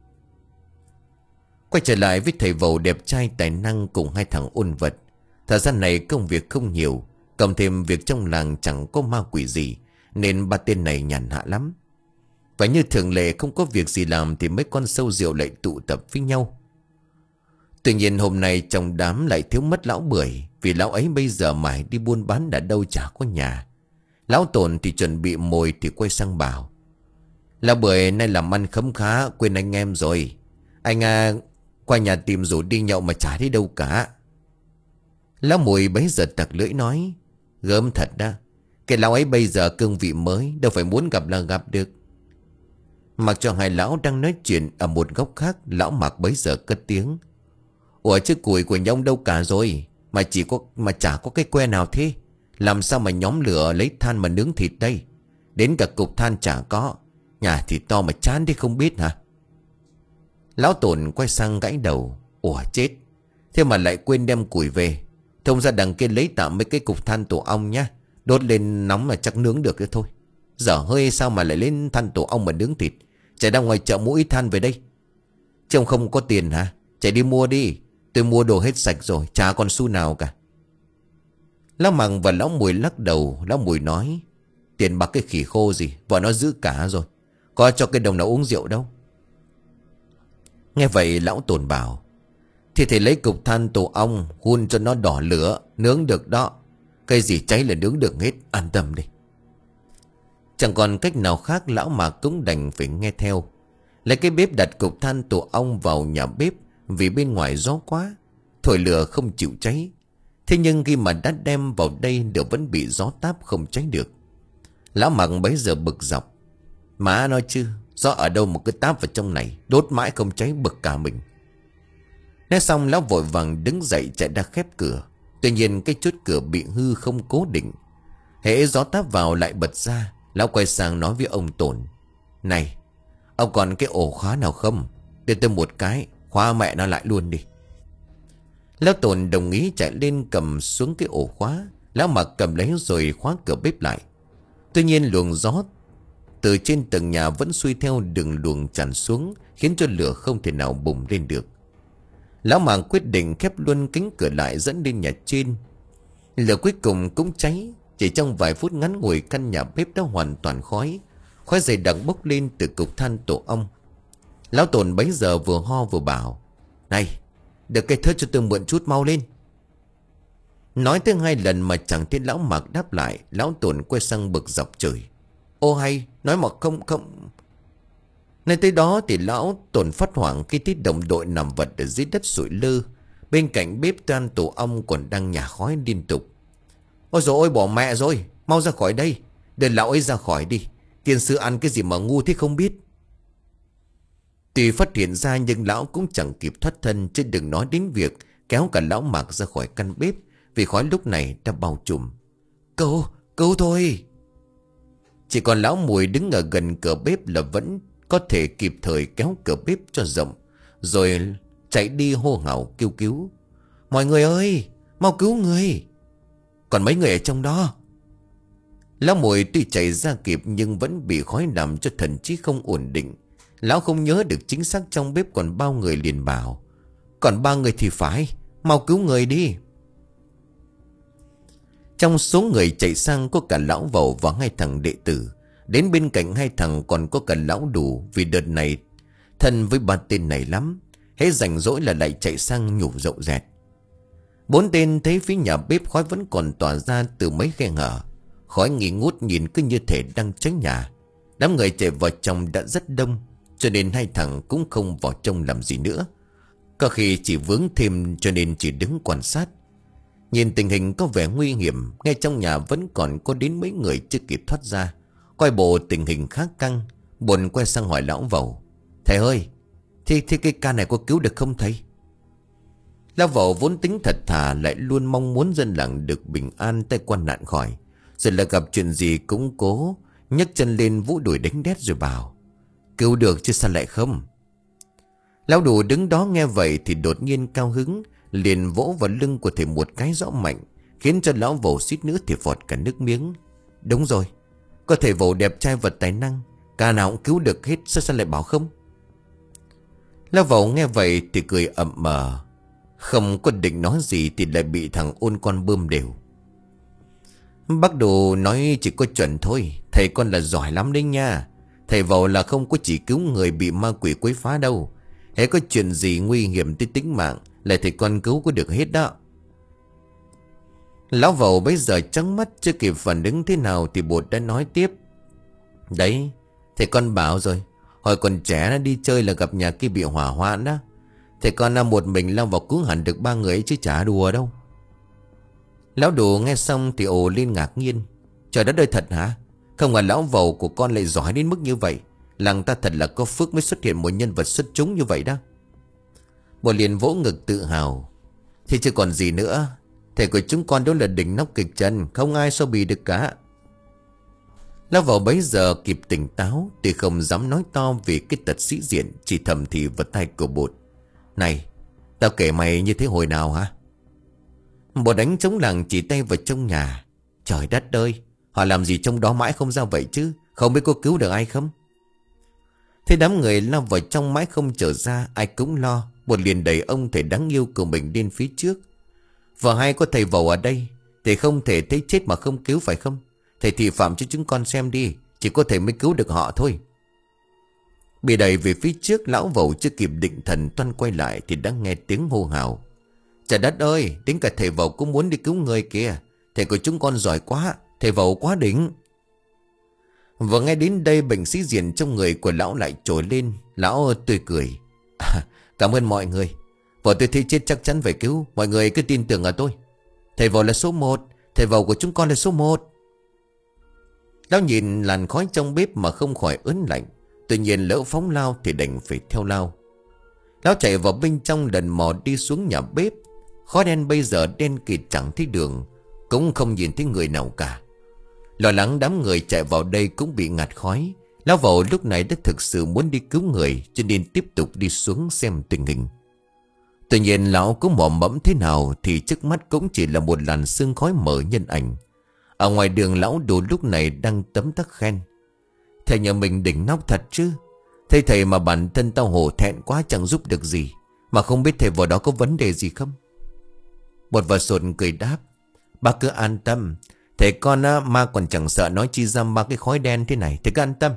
Quay trở lại với thầy Vầu đẹp trai tài năng cùng hai thằng ôn vật. Thời gian này công việc không nhiều, cộng thêm việc trong làng chẳng có ma quỷ gì, nên ba tên này nhàn hạ lắm. Và như thường lệ không có việc gì làm thì mấy con sâu rượu lại tụ tập với nhau. Tuy nhiên hôm nay trong đám lại thiếu mất lão Bưởi, vì lão ấy bây giờ mải đi buôn bán đã đâu chả có nhà. Lão Tồn thì chuẩn bị mồi thì quay sang bảo: Lão Bưởi nay làm ăn khấm khá, quên anh em rồi. Anh à, qua nhà tìm rủ đi nhậu mà chả thấy đâu cả. Lão Mùi bấy giờ tặc lưỡi nói: Gớm thật đó, cái lão ấy bây giờ cương vị mới, đâu phải muốn gặp là gặp được. Mặc cho hai lão đang nói chuyện ở một góc khác, lão Mạc bấy giờ cất tiếng: Ủa chứ củi của nhông đâu cả rồi, mà chỉ có mà chả có cái que nào thế. Làm sao mà nhóm lửa lấy than mà nướng thịt đây? Đến cả cục than chả có. Nhà thì to mà chán thế không biết hả? Lão Tồn quay sang gãi đầu: Ủa chết, thế mà lại quên đem củi về. Thông ra đằng kia lấy tạm mấy cái cục than tổ ong nhá, đốt lên nóng là chắc nướng được nữa thôi. Dở hơi sao mà lại lên than tổ ong mà nướng thịt. Chạy ra ngoài chợ mua ít than về đây. Chứ không có tiền hả? Chạy đi mua đi. Tôi mua đồ hết sạch rồi, chả còn xu nào cả. Lão Mằng và lão Mùi lắc đầu. Lão Mùi nói: Tiền bạc cái khỉ khô gì, vợ nó giữ cả rồi, có cho cái đồng nào uống rượu đâu. Nghe vậy lão Tồn bảo: Thì thầy lấy cục than tổ ong hun cho nó đỏ lửa, nướng được đó. Cây gì cháy là nướng được hết, an tâm đi. Chẳng còn cách nào khác, lão Mạc cũng đành phải nghe theo. Lấy cái bếp đặt cục than tổ ong vào nhà bếp, vì bên ngoài gió quá, thổi lửa không chịu cháy. Thế nhưng khi mà đã đem vào đây, lửa vẫn bị gió táp không cháy được. Lão Mạc bấy giờ bực dọc: Má nói chứ, gió ở đâu mà cứ táp vào trong này, đốt mãi không cháy, bực cả mình. Nói xong lão vội vàng đứng dậy chạy ra khép cửa. Tuy nhiên cái chốt cửa bị hư không cố định, hễ gió táp vào lại bật ra. Lão quay sang nói với ông Tồn: Này, ông còn cái ổ khóa nào không? Đưa tôi một cái, khóa mẹ nó lại luôn đi. Lão Tồn đồng ý chạy lên cầm xuống cái ổ khóa. Lão Mạc cầm lấy rồi khóa cửa bếp lại. Tuy nhiên luồng gió từ trên tầng nhà vẫn xuôi theo đường luồng tràn xuống, khiến cho lửa không thể nào bùng lên được. Lão Mạc quyết định khép luôn cánh cửa lại dẫn lên nhà trên. Lửa cuối cùng cũng cháy. Chỉ trong vài phút ngắn ngủi, căn nhà bếp đã hoàn toàn khói. Khói dày đặc bốc lên từ cục than tổ ong. Lão Tồn bấy giờ vừa ho vừa bảo: Này, được cái thớt cho tôi mượn chút, mau lên. Nói tới hai lần mà chẳng thấy lão Mạc đáp lại. Lão Tồn quay sang bực dọc chửi: Ô hay, nói mà không không. Nên tới đó thì lão Tồn phát hoảng khi thấy đồng đội nằm vật ở dưới đất sụi lơ. Bên cạnh bếp than tổ ong còn đang nhả khói liên tục. Ôi dồi ôi, bỏ mẹ rồi, mau ra khỏi đây. Để lão ấy ra khỏi đi. Tiên sư ăn cái gì mà ngu thế không biết. Tuy phát hiện ra nhưng lão cũng chẳng kịp thoát thân, chứ đừng nói đến việc kéo cả lão Mạc ra khỏi căn bếp, vì khói lúc này đã bao trùm. Cứu, cứu thôi. Chỉ còn lão Mùi đứng ở gần cửa bếp là vẫn có thể kịp thời kéo cửa bếp cho rộng, rồi chạy đi hô hào kêu cứu. Mọi người ơi, mau cứu người. Còn mấy người ở trong đó. Lão Mùi tuy chạy ra kịp nhưng vẫn bị khói làm cho thần trí không ổn định. Lão không nhớ được chính xác trong bếp còn bao người, liền bảo: Còn ba người thì phải, mau cứu người đi. Trong số người chạy sang có cả lão Vầu và hai thằng đệ tử. Đến bên cạnh hai thằng còn có cả lão đủ, vì đợt này thân với ba tên này lắm. Hễ rảnh rỗi là lại chạy sang nhủ rậu rẹt. Bốn tên thấy phía nhà bếp khói vẫn còn tỏa ra từ mấy khe hở. Khói nghi ngút nhìn cứ như thể đang cháy nhà. Đám người chạy vào trong đã rất đông, cho nên hai thằng cũng không vào trong làm gì nữa. Có khi chỉ vướng thêm cho nên chỉ đứng quan sát. Nhìn tình hình có vẻ nguy hiểm, ngay trong nhà vẫn còn có đến mấy người chưa kịp thoát ra. Coi bộ tình hình khá căng, buồn quay sang hỏi lão Vẩu: "Thầy ơi, thì, thì cái ca này có cứu được không thầy?" Lão Vẩu vốn tính thật thà, lại luôn mong muốn dân làng được bình an tai qua nạn khỏi. Rồi là gặp chuyện gì cũng cố nhấc chân lên vũ đuổi đánh đét rồi bảo: "Cứu được chứ sao lại không?" Lão Đủ đứng đó nghe vậy thì đột nhiên cao hứng, liền vỗ vào lưng của thầy một cái rõ mạnh, khiến cho lão Vẩu suýt nữa thì phọt cả nước miếng. Đúng rồi, có thầy Vẩu đẹp trai và tài năng, ca nào cũng cứu được hết, sao sao lại bảo không? Lão Vẩu nghe vậy thì cười ậm mờ, không có định nói gì thì lại bị thằng ôn con bơm đều. Bác Đồ nói chỉ có chuẩn thôi, thầy con là giỏi lắm đấy nha. Thầy Vẩu là không có chỉ cứu người bị ma quỷ quấy phá đâu. Hễ có chuyện gì nguy hiểm tới tính mạng là thầy con cứu có được hết đó. Lão Vẩu bấy giờ trắng mắt, chưa kịp phản ứng thế nào thì bột đã nói tiếp: "Đấy, thầy con bảo rồi, hồi còn trẻ nó đi chơi là gặp nhà kia bị hỏa hoạn đó. Thầy con là một mình lao vào cứu hẳn được ba người ấy chứ chả đùa đâu." Lão Đồ nghe xong thì ồ lên ngạc nhiên: "Trời đất ơi, thật hả? Không ngờ lão Vẩu của con lại giỏi đến mức như vậy. Làng ta thật là có phước mới xuất hiện một nhân vật xuất chúng như vậy đó." Bột liền vỗ ngực tự hào: "Thì chứ còn gì nữa, thầy của chúng con đó là đỉnh nóc kịch trần, không ai so bì được cả." Lão Vẩu bấy giờ kịp tỉnh táo thì không dám nói to vì cái tật sĩ diện, chỉ thầm thì vào tay của bột: "Này, tao kể mày như thế hồi nào hả?" Bột đánh trống làng chỉ tay vào trong nhà: "Trời đất ơi, họ làm gì trong đó mãi không ra vậy chứ, không biết có cứu được ai không?" Thế đám người lao vào trong mãi không trở ra, ai cũng lo. Bột liền đẩy ông thầy đáng yêu của mình lên phía trước: "Vợ hay có thầy Vẩu ở đây, thầy không thể thấy chết mà không cứu phải không? Thầy thị phạm cho chúng con xem đi, chỉ có thầy mới cứu được họ thôi." Bị đẩy về phía trước, lão Vẩu chưa kịp định thần toan quay lại thì đã nghe tiếng hô hào: "Trời đất ơi, đến cả thầy Vẩu cũng muốn đi cứu người kìa. Thầy của chúng con giỏi quá, thầy Vẩu quá đỉnh." Và nghe đến đây, bệnh sĩ diện trong người của lão lại trồi lên. Lão tươi cười: à, "Cảm ơn mọi người. Vợ tôi thấy chết chắc chắn phải cứu, mọi người cứ tin tưởng ở tôi. Thầy Vẩu là số một, thầy Vẩu của chúng con là số một." Lão nhìn làn khói trong bếp mà không khỏi ớn lạnh. Tuy nhiên lỡ phóng lao thì đành phải theo lao. Lão chạy vào bên trong lần mò đi xuống nhà bếp. Khói đen bây giờ đen kịt chẳng thấy đường, cũng không nhìn thấy người nào cả. Lo lắng đám người chạy vào đây cũng bị ngạt khói, lão Vẩu lúc này đã thực sự muốn đi cứu người, cho nên tiếp tục đi xuống xem tình hình. Tuy nhiên lão cũng mò mẫm thế nào thì trước mắt cũng chỉ là một làn sương khói mờ nhân ảnh. Ở ngoài đường, lão Đồ lúc này đang tấm tắc khen: "Thầy nhà mình đỉnh nóc thật chứ. Thấy thầy mà bản thân tao hổ thẹn quá, chẳng giúp được gì, mà không biết thầy vào đó có vấn đề gì không?" Bột và Sột cười đáp: "Bác cứ an tâm, thầy con á, ma còn chẳng sợ, nói chi ra ma cái khói đen thế này, thầy cứ an tâm."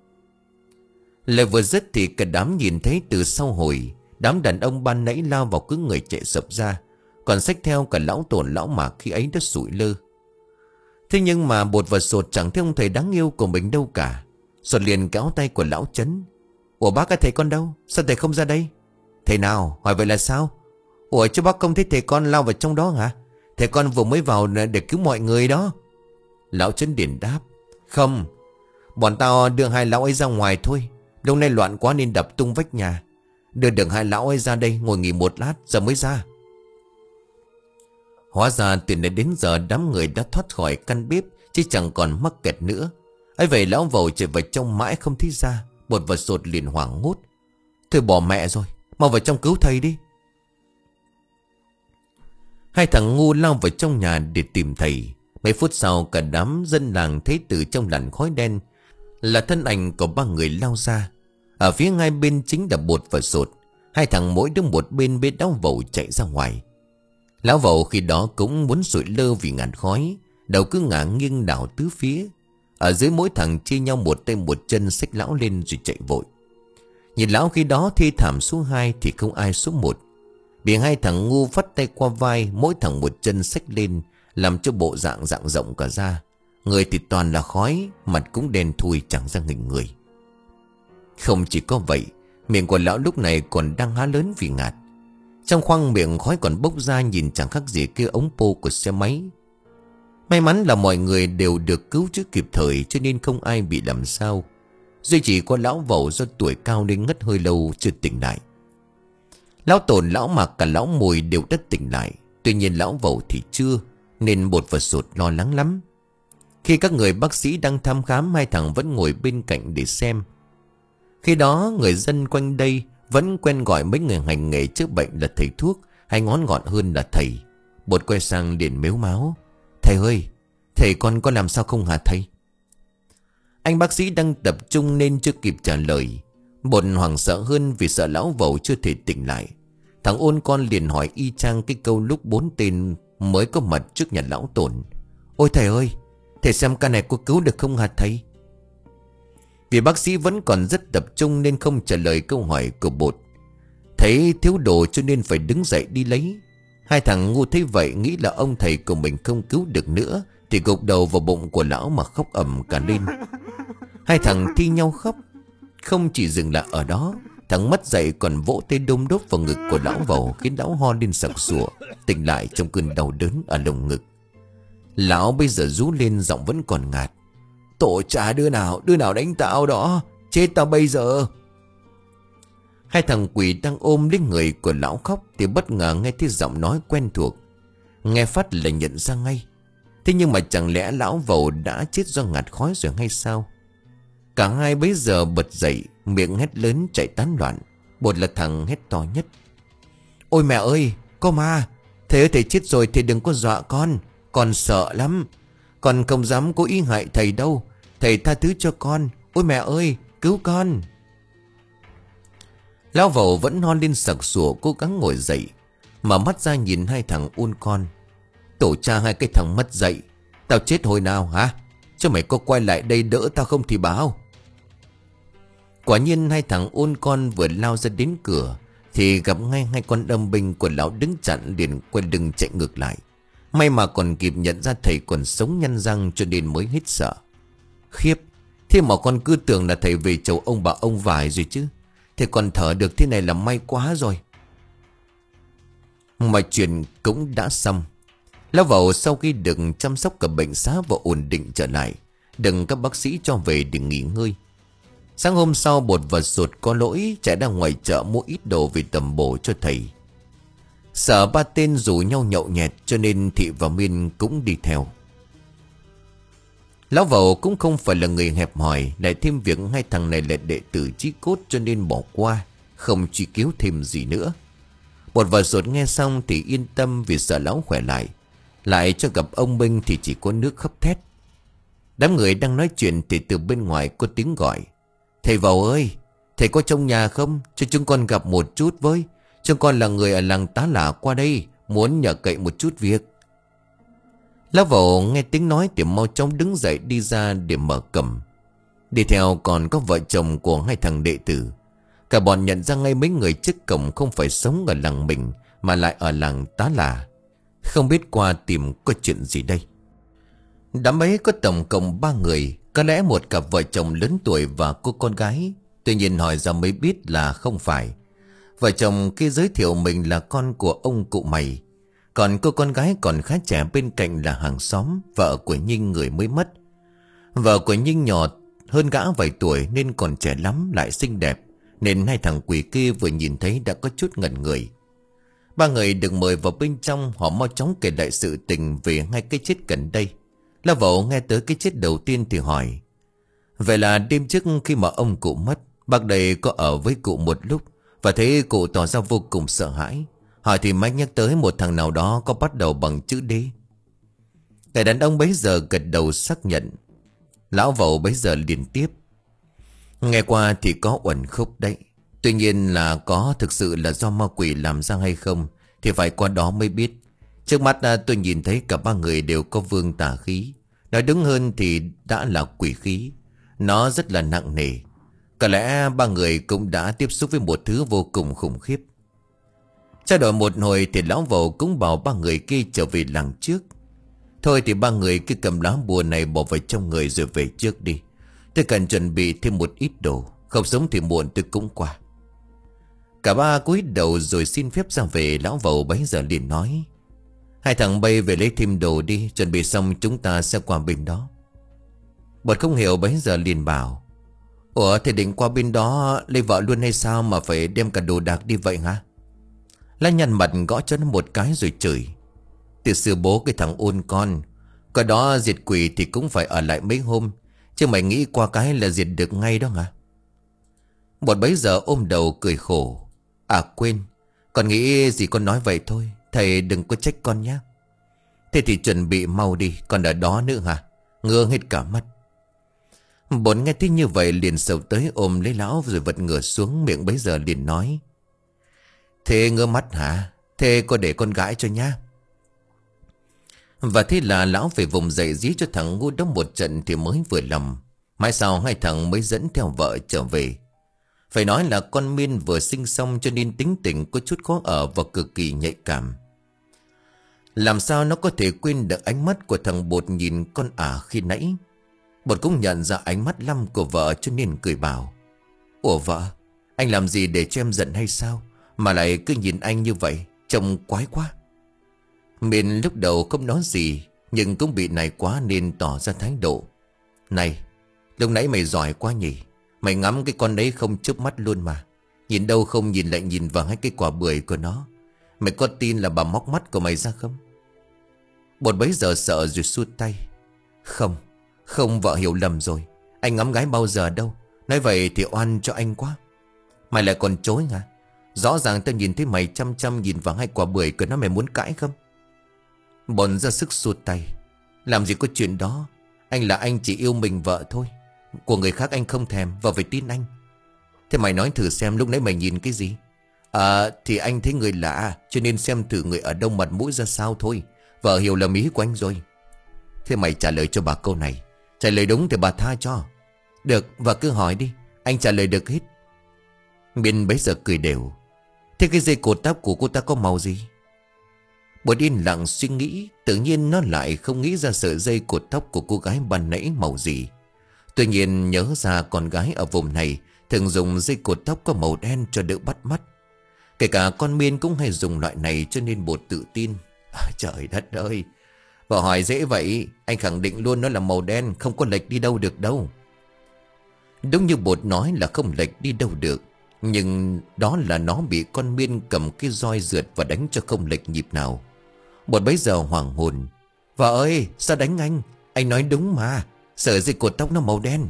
Lời vừa dứt thì cả đám nhìn thấy từ sau hồi, đám đàn ông ban nãy lao vào cứ người chạy sập ra, còn xách theo cả lão Tổn lão Mạc khi ấy đã sụi lơ. Thế nhưng mà Bột và Sột chẳng thấy ông thầy đáng yêu của mình đâu cả. Sột liền kéo tay của lão Chấn: "Ủa bác, cái thầy con đâu? Sao thầy không ra đây?" "Thầy nào? Hỏi vậy là sao? Ủa chứ bác không thấy thầy con lao vào trong đó hả? Thầy con vừa mới vào để cứu mọi người đó." Lão Chấn liền đáp: "Không, bọn tao đưa hai lão ấy ra ngoài thôi. Lúc nay loạn quá nên đập tung vách nhà. Đưa được hai lão ấy ra đây ngồi nghỉ một lát rồi mới ra." Hóa ra từ nãy đến giờ đám người đã thoát khỏi căn bếp, chứ chẳng còn mắc kẹt nữa. Ấy vậy lão Vẩu chạy vào trong mãi không thấy ra. Bột và Sột liền hoảng hốt: "Thôi bỏ mẹ rồi, mau vào trong cứu thầy đi." Hai thằng ngu lao vào trong nhà để tìm thầy. Mấy phút sau, cả đám dân làng thấy từ trong làn khói đen là thân ảnh của ba người lao ra. Ở phía ngay bên chính là Bột và Sột. Hai thằng mỗi đứa một bên bế lão Vẩu chạy ra ngoài. Lão Vẩu khi đó cũng muốn sụi lơ vì ngạt khói, đầu cứ ngả nghiêng đảo tứ phía. Ở dưới mỗi thằng chia nhau một tay một chân, xách lão lên rồi chạy vội. Nhìn lão khi đó thi thảm số hai thì không ai số một. Bị hai thằng ngu vắt tay qua vai, mỗi thằng một chân xách lên, làm cho bộ dạng dạng rộng cả ra. Người thì toàn là khói, mặt cũng đen thui chẳng ra hình người. Không chỉ có vậy, miệng của lão lúc này còn đang há lớn vì ngạt. Trong khoang miệng khói còn bốc ra, nhìn chẳng khác gì cái ống pô của xe máy. May mắn là mọi người đều được cứu chữa kịp thời, cho nên không ai bị làm sao. Duy chỉ có lão Vẩu do tuổi cao nên ngất hơi lâu chưa tỉnh lại. Lão Tồn, lão Mạc, cả lão Mùi đều đã tỉnh lại. Tuy nhiên lão Vẩu thì chưa, nên Bột và Sột lo lắng lắm. Khi các người bác sĩ đang thăm khám, hai thằng vẫn ngồi bên cạnh để xem. Khi đó người dân quanh đây vẫn quen gọi mấy người hành nghề chữa bệnh là thầy thuốc, hay ngón gọn hơn là thầy. Bột quay sang liền mếu máo: "Thầy ơi, thầy con có làm sao không hả thầy?" Anh bác sĩ đang tập trung nên chưa kịp trả lời. Bột hoảng sợ hơn vì sợ lão Vẩu chưa thể tỉnh lại. Thằng Ôn con liền hỏi y chang cái câu lúc bốn tên mới có mặt trước nhà lão Tồn: "Ôi thầy ơi, thầy xem ca này có cứu được không hả thầy?" Vì bác sĩ vẫn còn rất tập trung nên không trả lời câu hỏi của Bột. Thấy thiếu đồ cho nên phải đứng dậy đi lấy. Hai thằng ngu thấy vậy nghĩ là ông thầy của mình không cứu được nữa, thì gục đầu vào bụng của lão mà khóc ầm cả lên. Hai thằng thi nhau khóc. Không chỉ dừng lại ở đó, thằng mất dậy còn vỗ tay đôm đốp vào ngực của lão Vẩu, khiến lão ho lên sặc sụa, tỉnh lại trong cơn đau đớn ở lồng ngực. Lão bây giờ rú lên, giọng vẫn còn ngạt: "Tổ cha đứa nào, đứa nào đánh tao đó, chết tao bây giờ." Hai thằng quỷ đang ôm lấy người của lão khóc thì bất ngờ nghe thấy giọng nói quen thuộc. Nghe phát là nhận ra ngay. Thế nhưng mà chẳng lẽ lão Vẩu đã chết do ngạt khói rồi hay sao? Cả hai bấy giờ bật dậy, miệng hét lớn chạy tán loạn. Bột là thằng hét to nhất: "Ôi mẹ ơi, có ma! Thầy ơi, thầy chết rồi, thầy đừng có dọa con. Con sợ lắm. Con không dám cố ý hại thầy đâu. Thầy tha thứ cho con. Ôi mẹ ơi, cứu con!" Lão Vẩu vẫn ho lên sặc sụa, cố gắng ngồi dậy, mở mắt ra nhìn hai thằng Ôn con: "Tổ cha hai cái thằng mất dậy, tao chết hồi nào hả? Cho mày có quay lại đây đỡ tao không thì báo." Quả nhiên hai thằng Ôn con vừa lao ra đến cửa thì gặp ngay hai con đâm binh của lão đứng chặn, liền quay lưng chạy ngược lại. May mà còn kịp nhận ra thầy còn sống nhăn răng cho nên mới hết sợ. Khiếp, thế mà con cứ tưởng là thầy về chầu ông bà ông vải rồi chứ. Thầy còn thở được thế này là may quá rồi. Mọi chuyện cũng đã xong. Lão Vẩu sau khi được chăm sóc cả bệnh xá và ổn định trở lại, đừng các bác sĩ cho về để nghỉ ngơi. Sáng hôm sau, Bột và Sột có lỗi chạy ra ngoài chợ mua ít đồ về tầm bổ cho thầy. Sợ ba tên rủ nhau nhậu nhẹt cho nên Thị và Miên cũng đi theo. Lão Vẩu cũng không phải là người hẹp hòi, lại thêm việc hai thằng này là đệ tử chí cốt cho nên bỏ qua, không truy cứu thêm gì nữa. Bột và Sột nghe xong thì yên tâm vì sợ lão khỏe lại. Lại cho gặp ông Minh thì chỉ có nước khóc thét. Đám người đang nói chuyện thì từ bên ngoài có tiếng gọi: "Thầy Vẩu ơi, thầy có trong nhà không? Cho chúng con gặp một chút với. Chúng con là người ở làng Tá Lả qua đây, muốn nhờ cậy một chút việc." Lão Vẩu nghe tiếng nói thì mau chóng đứng dậy đi ra để mở cẩm. Đi theo còn có vợ chồng của hai thằng đệ tử. Cả bọn nhận ra ngay mấy người trước cổng không phải sống ở làng mình mà lại ở làng Tá Lả. Không biết qua tìm có chuyện gì đây. Đám ấy có tổng cộng ba người, có lẽ một cặp vợ chồng lớn tuổi và cô con gái. Tuy nhiên hỏi ra mới biết là không phải. Vợ chồng kia giới thiệu mình là con của ông cụ Mày. Còn cô con gái còn khá trẻ bên cạnh là hàng xóm, vợ của Nhinh người mới mất. Vợ của Nhinh nhỏ hơn gã vài tuổi nên còn trẻ lắm lại xinh đẹp, nên hai thằng quỷ kia vừa nhìn thấy đã có chút ngẩn người. Ba người được mời vào bên trong, họ mau chóng kể lại sự tình về hai cái chết gần đây. Lão Vẩu nghe tới cái chết đầu tiên thì hỏi: "Vậy là đêm trước khi mà ông cụ mất, bác đây có ở với cụ một lúc và thấy cụ tỏ ra vô cùng sợ hãi. Hỏi thì Mách nhắc tới một thằng nào đó có bắt đầu bằng chữ D." Người đàn ông bấy giờ gật đầu xác nhận. Lão Vẩu bấy giờ liền tiếp: "Nghe qua thì có uẩn khúc đấy. Tuy nhiên là có thực sự là do ma quỷ làm ra hay không thì phải qua đó mới biết. Trước mắt tôi nhìn thấy cả ba người đều có vương tà khí. Nói đúng hơn thì đã là quỷ khí. Nó rất là nặng nề. Có lẽ ba người cũng đã tiếp xúc với một thứ vô cùng khủng khiếp. Trao đổi một hồi thì lão vầu cũng bảo ba người kia trở về làng trước. Thôi thì ba người cứ cầm lá bùa này bỏ vào trong người rồi về trước đi. Tôi cần chuẩn bị thêm một ít đồ. Không sống thì muộn tôi cũng qua. Cả ba cúi đầu rồi xin phép ra về. Lão vầu bấy giờ liền nói: hai thằng bay về lấy thêm đồ đi. Chuẩn bị xong chúng ta sẽ qua bên đó. Bột không hiểu bấy giờ liền bảo: ủa thì định qua bên đó lấy vợ luôn hay sao mà phải đem cả đồ đạc đi vậy hả? Lá nhăn mặt gõ cho nó một cái rồi chửi: từ xưa bố cái thằng ôn con, có đó diệt quỷ thì cũng phải ở lại mấy hôm. Chứ mày nghĩ qua cái là diệt được ngay đó hả? Bột bấy giờ ôm đầu cười khổ: à quên, con nghĩ gì con nói vậy thôi. Thầy đừng có trách con nhé. Thế thì chuẩn bị mau đi. Còn ở đó nữa hả? Ngơ hết cả mắt. Bột nghe thấy như vậy liền sầu tới ôm lấy lão rồi vật ngửa xuống. Miệng bấy giờ liền nói: thế ngơ mắt hả? Thế có để con gãi cho nhá. Và thế là lão về vùng dậy dí cho thằng ngu đó một trận thì mới vừa lòng. Mãi sau hai thằng mới dẫn theo vợ trở về. Phải nói là con Miên vừa sinh xong cho nên tính tình có chút khó ở và cực kỳ nhạy cảm. Làm sao nó có thể quên được ánh mắt của thằng Bột nhìn con ả khi nãy. Bột cũng nhận ra ánh mắt lăm của vợ cho nên cười bảo: ủa vợ, anh làm gì để cho em giận hay sao mà lại cứ nhìn anh như vậy, trông quái quá. Miên lúc đầu không nói gì nhưng cũng bị này quá nên tỏ ra thái độ: này, lúc nãy mày giỏi quá nhỉ. Mày ngắm cái con đấy không chớp mắt luôn mà. Nhìn đâu không nhìn lại nhìn vào hai cái quả bưởi của nó. Mày có tin là bà móc mắt của mày ra không? Bột bấy giờ sợ rồi xua tay: không, không, vợ hiểu lầm rồi. Anh ngắm gái bao giờ đâu. Nói vậy thì oan cho anh quá. Mày lại còn chối hả? Rõ ràng tao nhìn thấy mày chăm chăm nhìn vào hai quả bưởi của nó. Mày muốn cãi không? Bột ra sức xua tay: làm gì có chuyện đó. Anh là anh chỉ yêu mình vợ thôi. Của người khác anh không thèm. Vợ phải tin anh. Thế mày nói thử xem lúc nãy mày nhìn cái gì? À thì anh thấy người lạ cho nên xem thử người ở đâu mặt mũi ra sao thôi. Vợ hiểu lầm ý của anh rồi. Thế mày trả lời cho bà câu này. Trả lời đúng thì bà tha cho. Được, vợ cứ hỏi đi. Anh trả lời được hết. Miên bấy giờ cười đều: thế cái dây cột tóc của cô ta có màu gì? Bột yên lặng suy nghĩ. Tự nhiên nó lại không nghĩ ra sợi dây cột tóc của cô gái ban nãy màu gì. Tuy nhiên nhớ ra con gái ở vùng này thường dùng dây cột tóc có màu đen cho đỡ bắt mắt. Kể cả con Miên cũng hay dùng loại này cho nên Bột tự tin. À, trời đất ơi, vợ hỏi dễ vậy. Anh khẳng định luôn nó là màu đen, không có lệch đi đâu được đâu. Đúng như Bột nói là không lệch đi đâu được. Nhưng đó là nó bị con Miên cầm cái roi rượt và đánh cho không lệch nhịp nào. Bột bấy giờ hoảng hồn: vợ ơi, sao đánh anh? Anh nói đúng mà. Sợi dây cột tóc nó màu đen.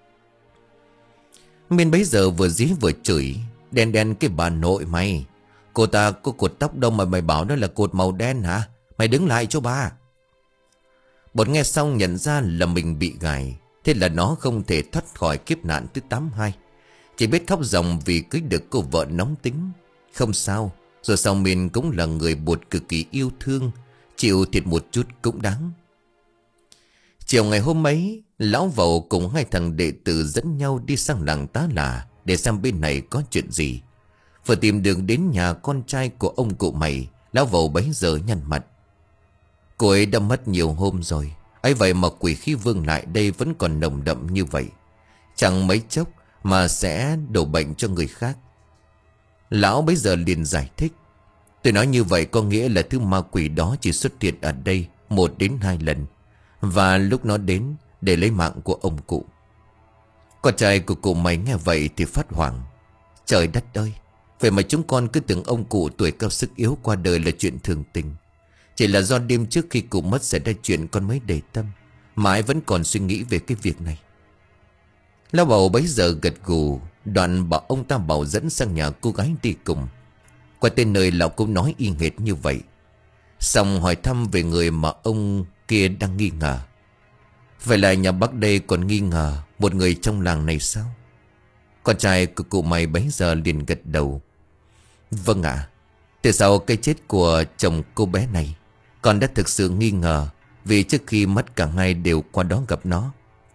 Miên bấy giờ vừa dí vừa chửi: đen đen cái bà nội mày. Cô ta có cột tóc đâu mà mày bảo nó là cột màu đen hả? Mày đứng lại cho ba. Bột nghe xong nhận ra là mình bị gài. Thế là nó không thể thoát khỏi kiếp nạn thứ tám hai. Chỉ biết khóc ròng vì cưới được cô vợ nóng tính. Không sao, rồi sau Miên cũng là người Bột cực kỳ yêu thương. Chịu thiệt một chút cũng đáng. Chiều ngày hôm ấy, lão vầu cùng hai thằng đệ tử dẫn nhau đi sang làng Tá Là để xem bên này có chuyện gì. Vừa tìm đường đến nhà con trai của ông cụ mày, lão vầu bấy giờ nhăn mặt: cô ấy đã mất nhiều hôm rồi. Ấy vậy mà quỷ khí vương lại đây vẫn còn nồng đậm như vậy. Chẳng mấy chốc mà sẽ đổ bệnh cho người khác. Lão bấy giờ liền giải thích: tôi nói như vậy có nghĩa là thứ ma quỷ đó chỉ xuất hiện ở đây một đến hai lần. Và lúc nó đến để lấy mạng của ông cụ. Con trai của cụ mày nghe vậy thì phát hoảng: trời đất ơi, vậy mà chúng con cứ tưởng ông cụ tuổi cao sức yếu qua đời là chuyện thường tình. Chỉ là do đêm trước khi cụ mất xảy ra chuyện con mới để tâm. Mãi vẫn còn suy nghĩ về cái việc này. Lão bầu bấy giờ gật gù. Đoạn bảo ông ta bảo dẫn sang nhà cô gái đi cùng. Qua tên nơi lão cũng nói y hệt như vậy. Xong hỏi thăm về người mà ông kia đang nghi ngờ. Vậy là nhà bác đây còn nghi ngờ một người trong làng này sao? Con trai của cụ mày bấy giờ liền gật đầu: vâng ạ. Từ sau cái chết của chồng cô bé này, con đã thực sự nghi ngờ vì trước khi mất cả hai đều qua đó gặp nó.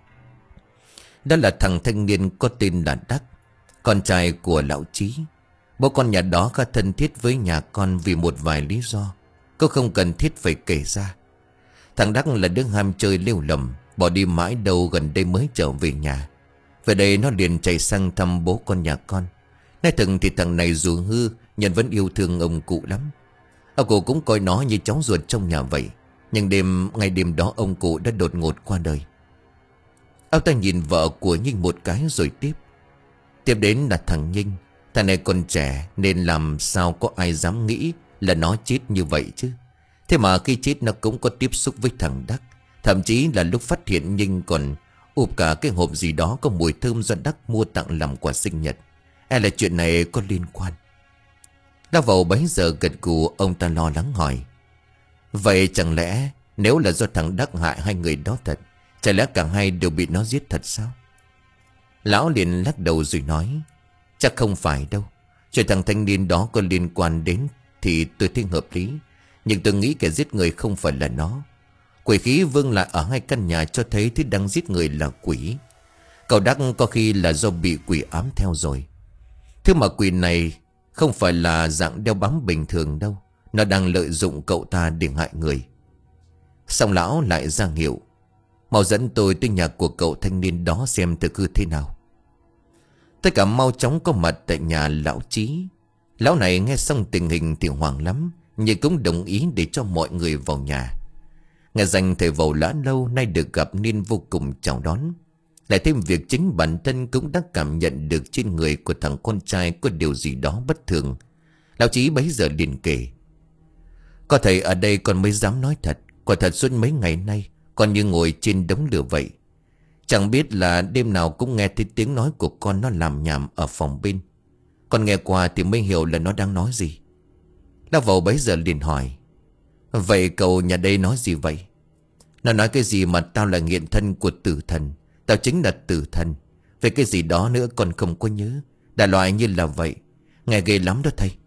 Đó là thằng thanh niên có tên là Đắc, con trai của lão Chí. Bố con nhà đó khá thân thiết với nhà con vì một vài lý do cô không cần thiết phải kể ra. Thằng Đắc là đứa ham chơi lêu lầm, bỏ đi mãi đâu gần đây mới trở về nhà. Về đây nó liền chạy sang thăm bố con nhà con. Nói thật thì thằng này dù hư nhưng vẫn yêu thương ông cụ lắm. Ông cụ cũng coi nó như cháu ruột trong nhà vậy. Nhưng đêm ngày đêm đó ông cụ đã đột ngột qua đời. Ông ta nhìn vợ của Nhinh một cái rồi tiếp. Tiếp đến là thằng Nhinh. Thằng này còn trẻ nên làm sao có ai dám nghĩ là nó chết như vậy chứ. Thế mà khi chết nó cũng có tiếp xúc với thằng Đắc. Thậm chí là lúc phát hiện Nhinh còn ụp cả cái hộp gì đó có mùi thơm do Đắc mua tặng làm quà sinh nhật. Hay là chuyện này có liên quan? Lão Vầu bấy giờ gật gù. Ông ta lo lắng hỏi. Vậy chẳng lẽ nếu là do thằng Đắc hại hai người đó thật, chả lẽ cả hai đều bị nó giết thật sao? Lão liền lắc đầu rồi nói. Chắc không phải đâu. Chuyện thằng thanh niên đó có liên quan đến thì tôi thấy hợp lý. Nhưng tôi nghĩ kẻ giết người không phải là nó. Quỷ khí vương lại ở hai căn nhà cho thấy thứ đang giết người là quỷ. Cậu Đắc có khi là do bị quỷ ám theo rồi. Thứ mà quỷ này không phải là dạng đeo bám bình thường đâu. Nó đang lợi dụng cậu ta để hại người. Xong lão lại ra hiệu. Mau dẫn tôi tới nhà của cậu thanh niên đó xem thực hư thế nào. Tất cả mau chóng có mặt tại nhà lão Chí. Lão này nghe xong tình hình thì hoảng lắm, nhưng cũng đồng ý để cho mọi người vào nhà. Nghe danh thầy Vầu lã lâu nay được gặp nên vô cùng chào đón. Lại thêm việc chính bản thân cũng đã cảm nhận được trên người của thằng con trai có điều gì đó bất thường. Lão Chí bấy giờ liền kể. Có thầy ở đây con mới dám nói thật. Quả thật suốt mấy ngày nay con như ngồi trên đống lửa vậy. Chẳng biết là đêm nào cũng nghe thấy tiếng nói của con nó làm nhảm ở phòng bên. Con nghe qua thì mới hiểu là nó đang nói gì. Lão Vầu bấy giờ liền hỏi. Vậy cậu nhà đây nói gì vậy? Nó nói cái gì mà tao là nghiện thân của tử thần. Tao chính là tử thần. Về cái gì đó nữa con không có nhớ. Đại loại như là vậy. Nghe ghê lắm đó thầy.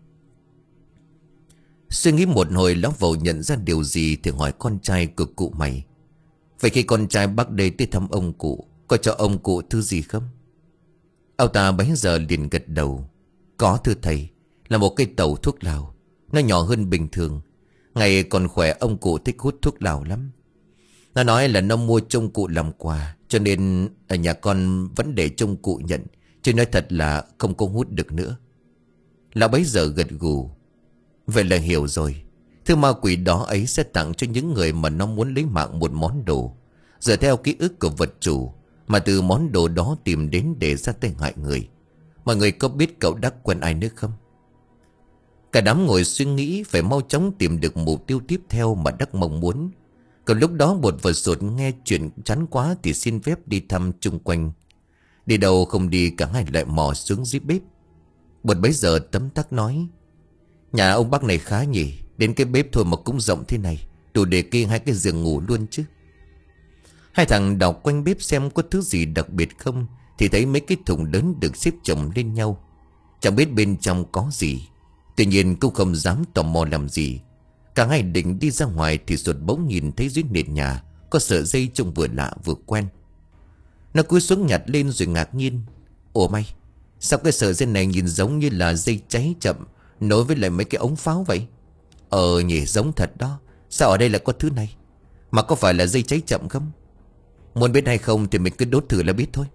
Suy nghĩ một hồi lão Vầu nhận ra điều gì thì hỏi con trai của cụ mày. Vậy khi con trai bác đây tới thăm ông cụ, có cho ông cụ thứ gì không? Ông ta bấy giờ liền gật đầu. Có thưa thầy. Là một cây tàu thuốc lào. Nó nhỏ hơn bình thường. Ngày còn khỏe ông cụ thích hút thuốc lào lắm. Nó nói là nó mua trông cụ làm quà, cho nên ở nhà con vẫn để trông cụ nhận. Chứ nói thật là không có hút được nữa. Lão bấy giờ gật gù. Vậy là hiểu rồi. Thứ ma quỷ đó ấy sẽ tặng cho những người mà nó muốn lấy mạng một món đồ, dựa theo ký ức của vật chủ, mà từ món đồ đó tìm đến để ra tay hại người. Mọi người có biết cậu Đắc quen ai nữa không? Cả đám ngồi suy nghĩ phải mau chóng tìm được mục tiêu tiếp theo mà Đắc mong muốn. Còn lúc đó Bột và Sột nghe chuyện chán quá thì xin phép đi thăm chung quanh. Đi đâu không đi cả hai lại mò xuống dưới bếp. Bột bấy giờ tấm tắc nói. Nhà ông bác này khá nhỉ. Đến cái bếp thôi mà cũng rộng thế này, đủ để kê hai cái giường ngủ luôn chứ. Hai thằng đào quanh bếp xem có thứ gì đặc biệt không, thì thấy mấy cái thùng lớn được xếp chồng lên nhau. Chẳng biết bên trong có gì. Tuy nhiên cũng không dám tò mò làm gì. Cả hai định đi ra ngoài thì Sột bỗng nhìn thấy dưới nền nhà có sợi dây trông vừa lạ vừa quen. Nó cúi xuống nhặt lên rồi ngạc nhiên. Ủa mày, sao cái sợi dây này nhìn giống như là dây cháy chậm nối với lại mấy cái ống pháo vậy? Ờ nhỉ, giống thật đó. Sao ở đây lại có thứ này? Mà có phải là dây cháy chậm không? Muốn biết hay không thì mình cứ đốt thử là biết thôi.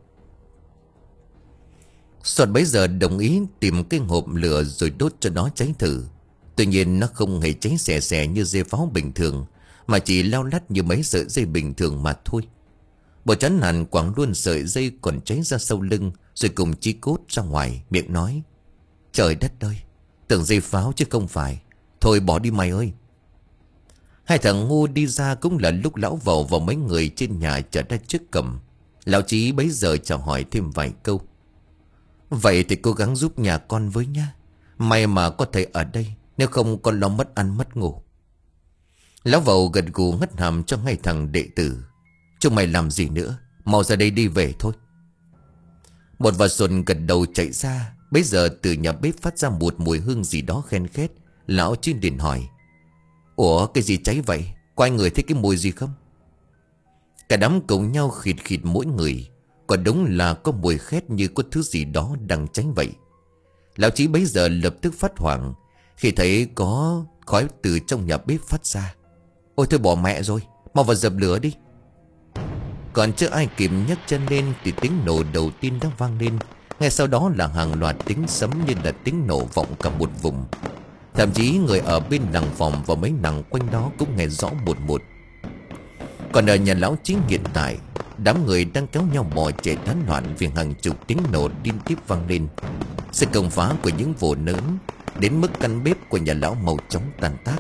Sột bấy giờ đồng ý tìm cái hộp lửa rồi đốt cho nó cháy thử. Tuy nhiên nó không hề cháy xè xè như dây pháo bình thường, mà chỉ lao lắt như mấy sợi dây bình thường mà thôi. Bộ chán nản quẳng luôn sợi dây còn cháy ra sau lưng, rồi cùng chí cốt ra ngoài, miệng nói. Trời đất ơi, tưởng dây pháo chứ không phải. Thôi bỏ đi mày ơi. Hai thằng ngu đi ra cũng là lúc lão Vầu và mấy người trên nhà trở ra trước cổng. Lão Chí bấy giờ chào hỏi thêm vài câu. Vậy thì cố gắng giúp nhà con với nhá. May mà có thầy ở đây, nếu không con lo mất ăn mất ngủ. Lão Vầu gật gù ngất hàm cho ngay thằng đệ tử. Chúng mày làm gì nữa, mau ra đây đi về thôi. Một và Xuân gật đầu chạy ra. Bấy giờ từ nhà bếp phát ra một mùi hương gì đó khen khét. Lão Chí liền hỏi. Ủa cái gì cháy vậy? Có ai người thấy cái mùi gì không? Cả đám cùng nhau khịt khịt mỗi người. Còn đúng là có mùi khét như có thứ gì đó đang tránh vậy. Lão Chí bấy giờ lập tức phát hoảng khi thấy có khói từ trong nhà bếp phát ra. Ôi thôi bỏ mẹ rồi, mau vào dập lửa đi. Còn chưa ai kịp nhấc chân lên thì tiếng nổ đầu tiên đã vang lên. Ngay sau đó là hàng loạt tiếng sấm như là tiếng nổ vọng cả một vùng. Thậm chí người ở bên làng phòng và mấy làng quanh đó cũng nghe rõ một một. Còn ở nhà lão Chí hiện tại, đám người đang kéo nhau bò chạy tán loạn vì hàng chục tiếng nổ liên tiếp vang lên. Sự công phá của những vụ lớn đến mức căn bếp của nhà lão mau chóng tan tác.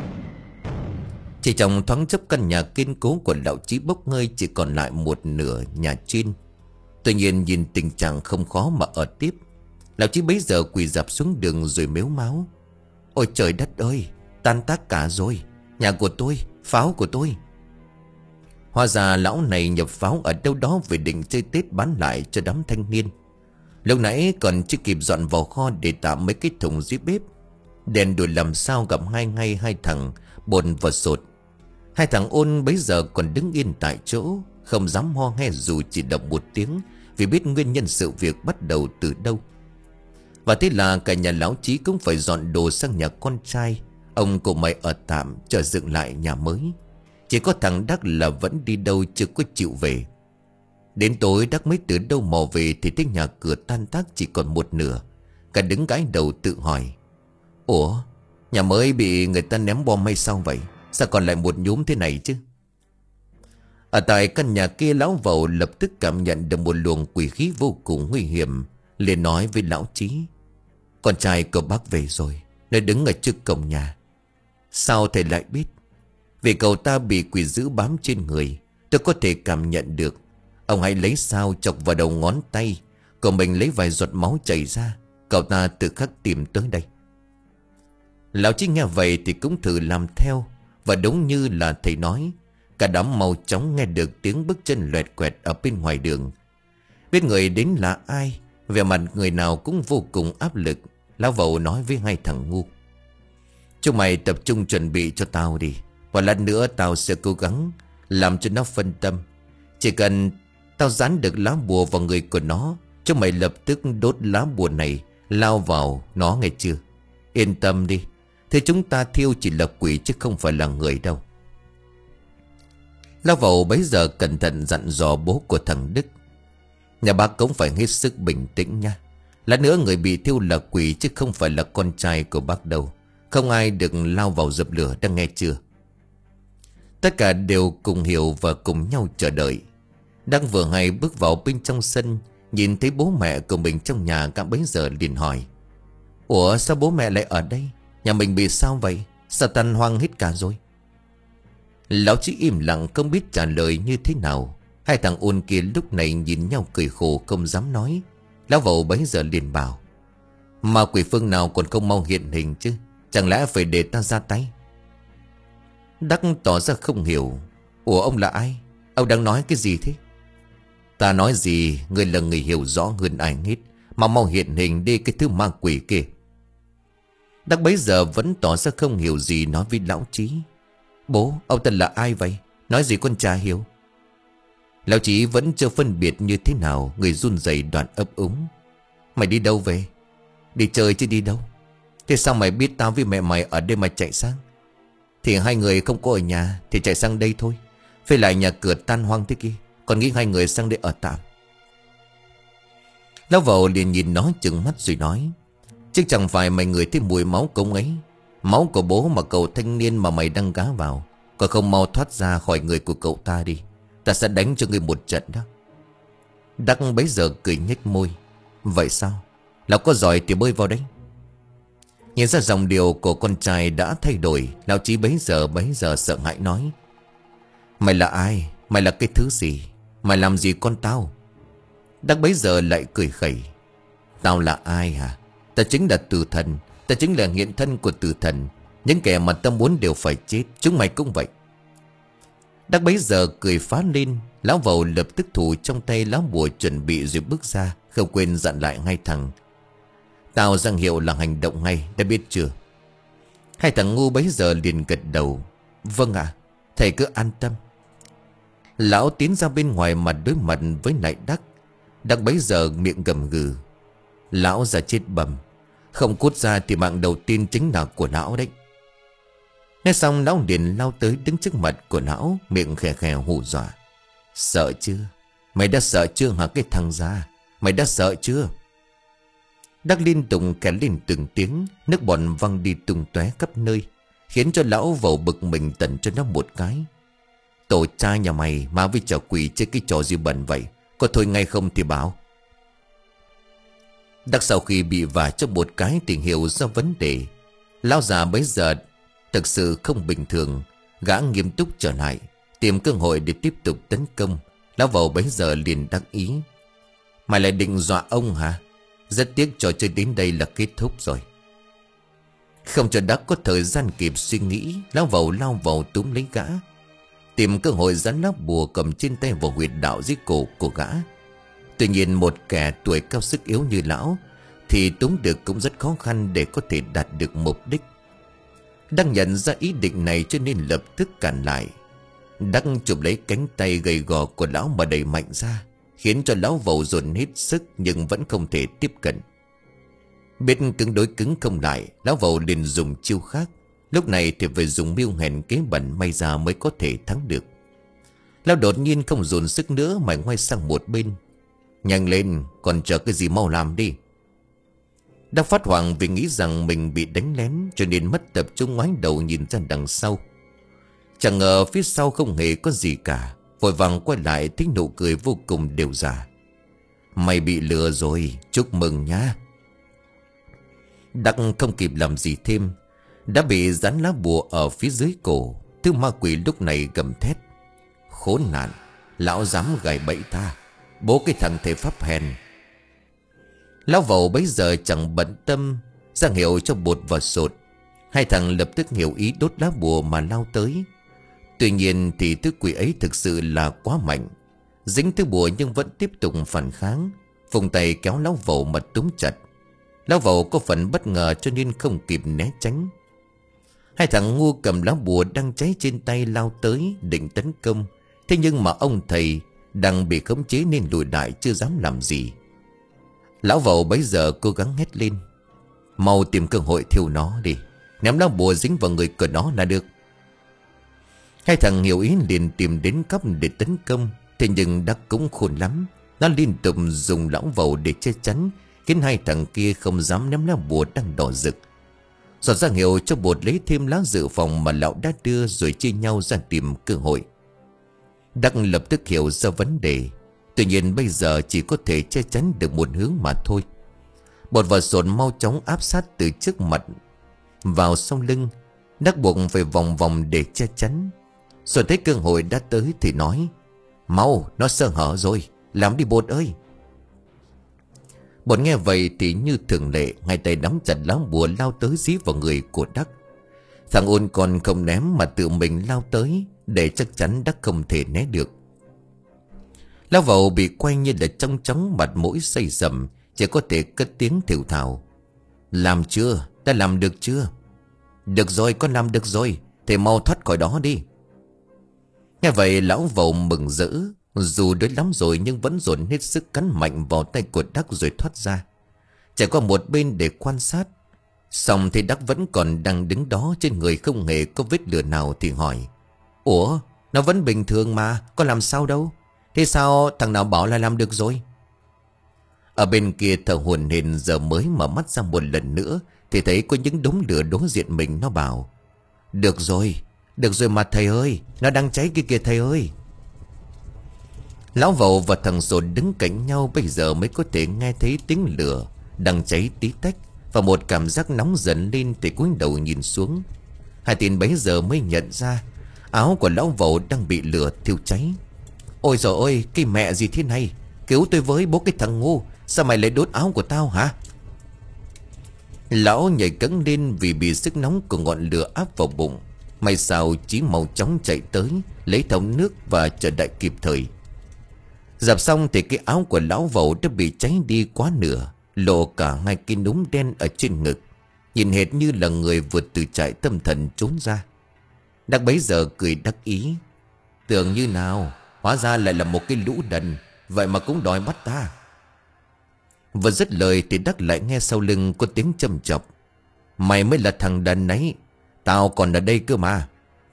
Chỉ trong thoáng chốc căn nhà kiên cố của lão Chí bốc hơi chỉ còn lại một nửa nhà trên. Tuy nhiên nhìn tình trạng không khó mà ở tiếp. Lão Chí bấy giờ quỳ dạp xuống đường rồi mếu máo. Ôi trời đất ơi, tan tác cả rồi. Nhà của tôi, pháo của tôi. Hóa ra lão này nhập pháo ở đâu đó về định chơi Tết bán lại cho đám thanh niên. Lúc nãy còn chưa kịp dọn vào kho để tạm mấy cái thùng dưới bếp. Đèn đuổi làm sao gặp hai ngay hai thằng Bồn và Sột. Hai thằng Ôn bấy giờ còn đứng yên tại chỗ, không dám ho he dù chỉ động một tiếng, vì biết nguyên nhân sự việc bắt đầu từ đâu. Và thế là cả nhà lão Chí cũng phải dọn đồ sang nhà con trai. Ông cùng mày ở tạm chờ dựng lại nhà mới. Chỉ có thằng Đắc là vẫn đi đâu chưa có chịu về. Đến tối Đắc mới từ đâu mò về thì thấy nhà cửa tan tác chỉ còn một nửa. Cả đứng gãi đầu tự hỏi: Ủa, nhà mới bị người ta ném bom hay sao vậy? Sao còn lại một nhúm thế này chứ? Ở tại căn nhà kia, lão Vầu lập tức cảm nhận được một luồng quỷ khí vô cùng nguy hiểm. Liền nói với lão Chí: Con trai của bác về rồi, nó đứng ở trước cổng nhà. Sao thầy lại biết? Vì cậu ta bị quỷ dữ bám trên người, tôi có thể cảm nhận được. Ông hãy lấy sao chọc vào đầu ngón tay, còn mình lấy vài giọt máu chảy ra. Cậu ta tự khắc tìm tới đây. Lão Chí nghe vậy thì cũng thử làm theo. Và đúng như là thầy nói, cả đám mau chóng nghe được tiếng bước chân loẹt quẹt ở bên ngoài đường. Biết người đến là ai, vẻ mặt người nào cũng vô cùng áp lực. Lão Vầu nói với hai thằng ngu: Chúng mày tập trung chuẩn bị cho tao đi. Và lát nữa tao sẽ cố gắng làm cho nó phân tâm. Chỉ cần tao dán được lá bùa vào người của nó, chúng mày lập tức đốt lá bùa này lao vào nó, nghe chưa? Yên tâm đi, thế chúng ta thiêu chỉ là quỷ chứ không phải là người đâu. Lão Vầu bấy giờ cẩn thận dặn dò bố của thằng Đức: Nhà bác cũng phải hết sức bình tĩnh nha. Lát nữa người bị thiêu là quỷ chứ không phải là con trai của bác đâu. Không ai được lao vào dập lửa, đang nghe chưa? Tất cả đều cùng hiểu và cùng nhau chờ đợi. Đang vừa hay bước vào bên trong sân, nhìn thấy bố mẹ của mình trong nhà, cả bấy giờ liền hỏi: Ủa sao bố mẹ lại ở đây? Nhà mình bị sao vậy? Sao tan hoang hết cả rồi? Lão Chí im lặng không biết trả lời như thế nào. Hai thằng Ôn kia lúc này nhìn nhau cười khổ không dám nói. Lão Vầu bấy giờ liền bảo: Mà quỷ phương nào còn không mau hiện hình chứ? Chẳng lẽ phải để ta ra tay? Đắc tỏ ra không hiểu: Ủa ông là ai? Ông đang nói cái gì thế? Ta nói gì? Người là người hiểu rõ hơn ai hết. Mà mau hiện hình đi cái thứ ma quỷ kia. Đắc bấy giờ vẫn tỏ ra không hiểu gì, nói với lão Chí: Bố, ông ta là ai vậy? Nói gì con chả hiểu. Lão Chí vẫn chưa phân biệt như thế nào, người run rẩy đoạn ấp úng: Mày đi đâu về? Đi chơi chứ đi đâu? Thế sao mày biết tao với mẹ mày ở đây mà chạy sang? Thì hai người không có ở nhà thì chạy sang đây thôi. Phải lại nhà cửa tan hoang thế kia, còn nghĩ hai người sang đây ở tạm. Lão Vầu liền nhìn nó chừng mắt rồi nói: Chứ chẳng phải mày ngửi thấy mùi máu công ấy, máu của bố mà cậu thanh niên mà mày đang gá vào, còn không mau thoát ra khỏi người của cậu ta đi, ta sẽ đánh cho ngươi một trận đó. Đắc bấy giờ cười nhếch môi: Vậy sao? Lão có giỏi thì bơi vào đấy. Nhìn ra dòng điệu của con trai đã thay đổi, lão Chí bấy giờ bấy giờ sợ hãi nói: Mày là ai? Mày là cái thứ gì? Mày làm gì con tao? Đắc bấy giờ lại cười khẩy: Tao là ai hả? Ta chính là tử thần. Ta chính là hiện thân của tử thần. Những kẻ mà ta muốn đều phải chết. Chúng mày cũng vậy. Đắc bấy giờ cười phá lên. Lão Vầu lập tức thủ trong tay lá bùa chuẩn bị rồi bước ra, không quên dặn lại hai thằng: Tao giang hiệu là hành động ngay, đã biết chưa? Hai thằng ngu bấy giờ liền gật đầu: Vâng ạ. Thầy cứ an tâm. Lão tiến ra bên ngoài mặt đối mặt với lại Đắc. Đắc bấy giờ miệng gầm gừ. Lão già chết bầm, không cút ra thì mạng đầu tiên chính là của lão đấy. Nghe xong lão liền lao tới đứng trước mặt của lão, miệng khè khè hù dọa. Sợ chưa? Mày đã sợ chưa hả cái thằng già? Mày đã sợ chưa? Đắc liên tục kẻ lên từng tiếng, nước bọt văng đi tung tóe khắp nơi, khiến cho lão vầu bực mình tận cho nó một cái. Tổ trai nhà mày mà với trò quỷ chơi cái trò gì bẩn vậy? Có thôi ngay không thì bảo. Đắc sau khi bị vả cho một cái thì hiểu ra vấn đề. Lão già bấy giờ thực sự không bình thường. Gã nghiêm túc trở lại, tìm cơ hội để tiếp tục tấn công. Lão vầu bấy giờ liền đắc ý. Mày lại định dọa ông hả? Rất tiếc trò chơi đến đây là kết thúc rồi. Không cho Đắc có thời gian kịp suy nghĩ, lão vầu lao vào túm lấy gã, tìm cơ hội dán lá bùa cầm trên tay vào huyệt đạo dưới cổ của gã. Tuy nhiên một kẻ tuổi cao sức yếu như lão thì túm được cũng rất khó khăn để có thể đạt được mục đích. Đắc nhận ra ý định này cho nên lập tức cản lại. Đắc chụp lấy cánh tay gầy gò của lão mà đẩy mạnh ra, khiến cho lão vầu dồn hết sức nhưng vẫn không thể tiếp cận. Biết cứng đối cứng không lại, lão vầu liền dùng chiêu khác. Lúc này thì phải dùng mưu hèn kế bẩn may ra mới có thể thắng được. Lão đột nhiên không dồn sức nữa mà ngoay sang một bên. Nhanh lên, còn chờ cái gì, mau làm đi. Đắc phát hoảng vì nghĩ rằng mình bị đánh lén, cho nên mất tập trung ngoái đầu nhìn ra đằng sau. Chẳng ngờ phía sau không hề có gì cả. Vội vàng quay lại thấy nụ cười vô cùng đều giả. Mày bị lừa rồi, chúc mừng nhá. Đắc không kịp làm gì thêm, đã bị dán lá bùa ở phía dưới cổ. Thứ ma quỷ lúc này gầm thét. Khốn nạn, lão dám gài bẫy ta, bố cái thằng thể pháp hèn. Lão vầu bấy giờ chẳng bận tâm, ra hiệu cho bột và sột. Hai thằng lập tức hiểu ý đốt lá bùa mà lao tới. Tuy nhiên thì thứ quỷ ấy thực sự là quá mạnh, dính thứ bùa nhưng vẫn tiếp tục phản kháng. Vùng tay kéo lão vầu mà túm chặt. Lão vầu có phần bất ngờ cho nên không kịp né tránh. Hai thằng ngu cầm lá bùa đang cháy trên tay lao tới định tấn công. Thế nhưng mà ông thầy đang bị khống chế nên lùi lại chưa dám làm gì. Lão vầu bấy giờ cố gắng hét lên. Mau tìm cơ hội thiêu nó đi, ném lá bùa dính vào người của nó là được. Hai thằng hiểu ý liền tìm đến cắp để tấn công. Thế nhưng Đắc cũng khôn lắm, nó liên tục dùng lão vầu để che chắn, khiến hai thằng kia không dám ném lá bùa đang đỏ rực. Giọt ra hiệu cho bột lấy thêm lá dự phòng mà lão đã đưa, rồi chia nhau ra tìm cơ hội. Đắc lập tức hiểu ra vấn đề. Tuy nhiên bây giờ chỉ có thể che chắn được một hướng mà thôi. Bột và sột mau chóng áp sát từ trước mặt vào sau lưng. Đắc buộc phải vòng vòng để che chắn. Rồi thấy cơ hội đã tới thì nói. Mau, nó sơ hở rồi, làm đi bột ơi. Bột nghe vậy thì như thường lệ, hai tay nắm chặt lá bùa lao tới dí vào người của Đắc. Thằng ôn còn không ném mà tự mình lao tới, để chắc chắn Đắc không thể né được. Lão vầu bị quay như là trong chóng, mặt mũi xây sầm, chỉ có thể cất tiếng thều thào. Làm chưa? Ta làm được chưa? Được rồi, con làm được rồi, thì mau thoát khỏi đó đi. Nghe vậy lão vầu mừng rỡ, dù đuối lắm rồi nhưng vẫn dồn hết sức cắn mạnh vào tay của Đắc rồi thoát ra. Chạy qua một bên để quan sát. Xong thì Đắc vẫn còn đang đứng đó, trên người không hề có vết lửa nào thì hỏi. Ủa, nó vẫn bình thường mà, có làm sao đâu. Thế sao thằng nào bảo là làm được rồi? Ở bên kia thở hổn hển giờ mới mở mắt ra một lần nữa thì thấy có những đống lửa đối diện mình. Nó bảo. Được rồi, được rồi mà thầy ơi, nó đang cháy kia kìa thầy ơi. Lão vầu và thằng sột đứng cạnh nhau bây giờ mới có thể nghe thấy tiếng lửa đang cháy tí tách, và một cảm giác nóng dần lên thì cúi đầu nhìn xuống. Hai tên bấy giờ mới nhận ra áo của lão vầu đang bị lửa thiêu cháy. Ôi trời ơi, cái mẹ gì thế này, cứu tôi với bố cái thằng ngu, sao mày lại đốt áo của tao hả? Lão nhảy cẫng lên vì bị sức nóng của ngọn lửa áp vào bụng. May sao Chí mau chóng chạy tới lấy thùng nước và chờ đợi kịp thời. Dập xong thì cái áo của lão vầu đã bị cháy đi quá nửa, lộ cả hai cái núm đen ở trên ngực, nhìn hệt như là người vượt từ trại tâm thần trốn ra. Đắc bấy giờ cười đắc ý. Tưởng như nào, hóa ra lại là một cái lũ đần, vậy mà cũng đòi bắt ta. Vừa dứt lời thì Đắc lại nghe sau lưng có tiếng châm chọc. Mày mới là thằng đần ấy, tao còn ở đây cơ mà.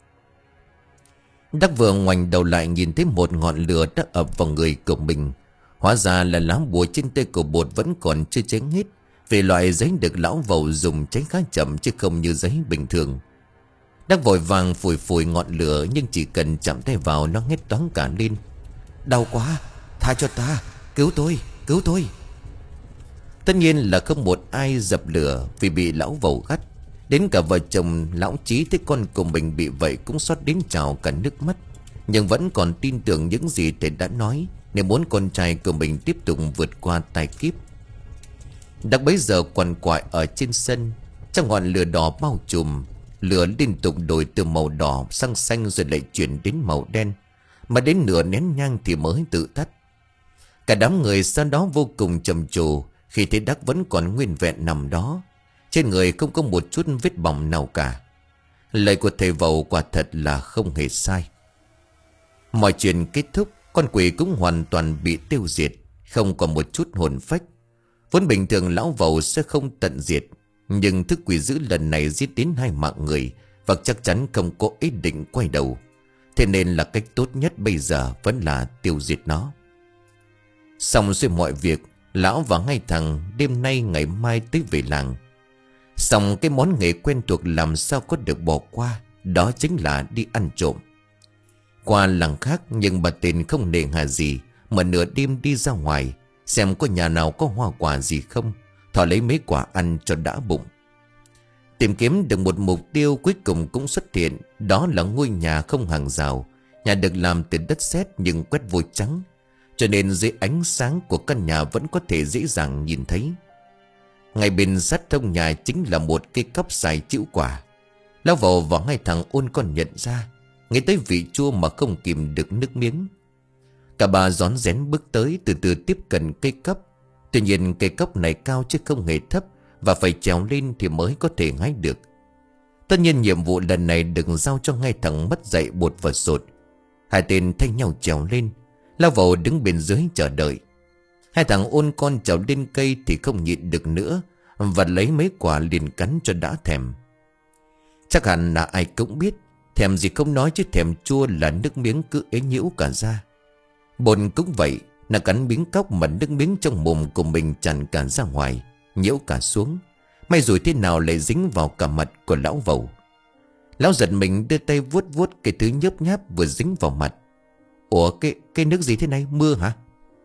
Đắc vừa ngoảnh đầu lại nhìn thấy một ngọn lửa đã ập vào người của mình. Hóa ra là lá bùa trên tay của bột vẫn còn chưa cháy hết, vì loại giấy được lão Vầu dùng cháy khá chậm chứ không như giấy bình thường. Đắc vội vàng phủi phủi ngọn lửa, nhưng chỉ cần chạm tay vào nó hét toáng cả lên. Đau quá, tha cho ta, cứu tôi, cứu tôi. Tất nhiên là không một ai dập lửa vì bị lão Vầu gắt. Đến cả vợ chồng lão Chí thấy con của mình bị vậy cũng xót đến trào cả nước mắt, nhưng vẫn còn tin tưởng những gì thầy đã nói, nên muốn con trai của mình tiếp tục vượt qua tai kiếp. Đắc bấy giờ quằn quại ở trên sân, trong ngọn lửa đỏ bao trùm. Lửa liên tục đổi từ màu đỏ sang xanh rồi lại chuyển đến màu đen, mà đến nửa nén nhang thì mới tự tắt. Cả đám người sau đó vô cùng trầm trồ khi thấy Đắc vẫn còn nguyên vẹn nằm đó, trên người không có một chút vết bỏng nào cả. Lời của thầy Vầu quả thật là không hề sai. Mọi chuyện kết thúc, con quỷ cũng hoàn toàn bị tiêu diệt, không còn một chút hồn phách. Vốn bình thường lão Vầu sẽ không tận diệt, nhưng thứ quỷ dữ lần này giết đến hai mạng người, và chắc chắn không có ý định quay đầu. Thế nên là cách tốt nhất bây giờ vẫn là tiêu diệt nó. Xong xuôi mọi việc, lão và ngay thằng đêm nay ngày mai tới về làng. Xong cái món nghề quen thuộc làm sao có được bỏ qua, đó chính là đi ăn trộm. Qua làng khác nhưng bà tên không nề hà gì, mà nửa đêm đi ra ngoài xem có nhà nào có hoa quả gì không, thỏ lấy mấy quả ăn cho đã bụng. Tìm kiếm được một mục tiêu cuối cùng cũng xuất hiện, đó là ngôi nhà không hàng rào. Nhà được làm từ đất sét nhưng quét vôi trắng, cho nên dưới ánh sáng của căn nhà vẫn có thể dễ dàng nhìn thấy. Ngay bên sát thông nhà chính là một cây cóc xài chĩu quả. Lão Vầu và ngay thằng Ôn còn nhận ra, nghe tới vị chua mà không kìm được nước miếng. Cả ba rón rén bước tới, từ từ tiếp cận cây cóc. Tuy nhiên cây cóc này cao chứ không hề thấp, và phải trèo lên thì mới có thể hái được. Tất nhiên nhiệm vụ lần này được giao cho ngay thằng mất dạy Bột và Sột. Hai tên thay nhau trèo lên, Lão Vầu đứng bên dưới chờ đợi. Hai thằng Ôn con trèo lên cây thì không nhịn được nữa, và lấy mấy quả liền cắn cho đã thèm. Chắc hẳn là ai cũng biết, thèm gì không nói chứ thèm chua là nước miếng cứ ế nhiễu cả ra. Bột cũng vậy, nó cắn miếng cóc mà nước miếng trong mồm của mình tràn cả ra ngoài, nhiễu cả xuống. May rồi thế nào lại dính vào cả mặt của lão Vầu. Lão giật mình đưa tay vuốt vuốt cái thứ nhớp nháp vừa dính vào mặt. Ủa cái, cái nước gì thế này, mưa hả?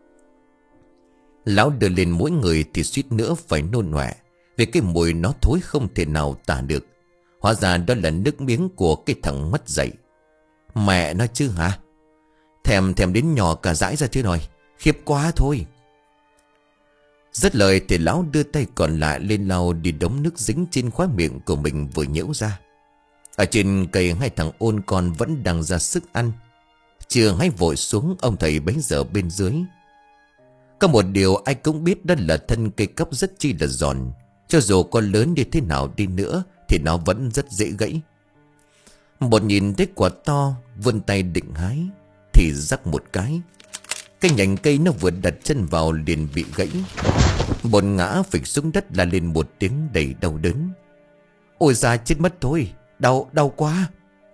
Lão đưa lên mỗi người thì suýt nữa phải nôn ọe, vì cái mùi nó thối không thể nào tả được. Hóa ra đó là nước miếng của cái thằng mất dạy. Mẹ nó chứ hả? Thèm thèm đến nhỏ cả dãi ra chứ rồi. Khiếp quá thôi. Dứt lời thì lão đưa tay còn lại lên lau đi đống nước dính trên khóe miệng của mình vừa nhễu ra. Ở trên cây hai thằng Ôn con vẫn đang ra sức ăn. Chưa hãy vội xuống, ông thầy bấy giờ bên dưới. Có một điều ai cũng biết, đó là thân cây cóc rất chi là giòn. Cho dù con lớn như thế nào đi nữa thì nó vẫn rất dễ gãy. Bột nhìn thấy quả to, vươn tay định hái thì rắc một cái, cái nhành cây nó vừa đặt chân vào liền bị gãy. Bột ngã phịch xuống đất la lên một tiếng đầy đau đớn. Ôi da, chết mất thôi, đau, đau quá.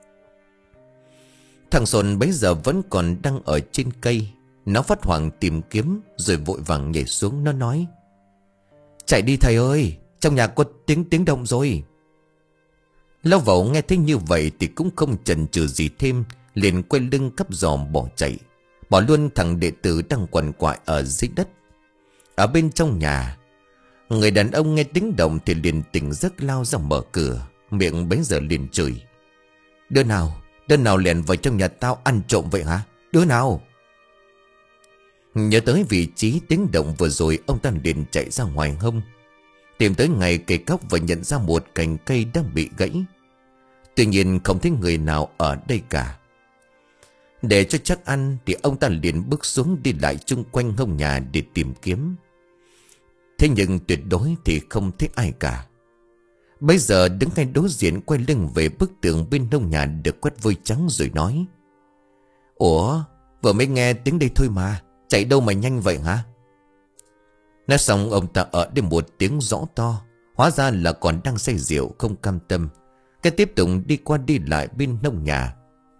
Thằng Sồn bấy giờ vẫn còn đang ở trên cây. Nó phát hoảng tìm kiếm rồi vội vàng nhảy xuống. Nó nói: chạy đi thầy ơi, trong nhà có tiếng tiếng động rồi. Lão Vẩu nghe thấy như vậy thì cũng không chần chừ gì thêm, liền quay lưng cắp giò bỏ chạy, bỏ luôn thằng đệ tử đang quằn quại ở dưới đất. Ở bên trong nhà, người đàn ông nghe tiếng động thì liền tỉnh giấc lao ra mở cửa, miệng bấy giờ liền chửi: đứa nào, đứa nào lẻn vào trong nhà tao ăn trộm vậy hả? Đứa nào? Nhớ tới vị trí tiếng động vừa rồi, ông ta liền chạy ra ngoài hông, tìm tới ngay cây cóc và nhận ra một cành cây đang bị gãy. Tuy nhiên không thấy người nào ở đây cả. Để cho chắc ăn thì ông ta liền bước xuống đi lại chung quanh hông nhà để tìm kiếm. Thế nhưng tuyệt đối thì không thấy ai cả. Bây giờ đứng ngay đối diện, quay lưng về bức tường bên nông nhà được quét vôi trắng rồi nói: Ủa, vừa mới nghe tiếng đây thôi mà, chạy đâu mà nhanh vậy hả? Nói xong ông ta ở đến một tiếng rõ to. Hóa ra là còn đang say rượu không cam tâm. Cái tiếp tục đi qua đi lại bên nông nhà.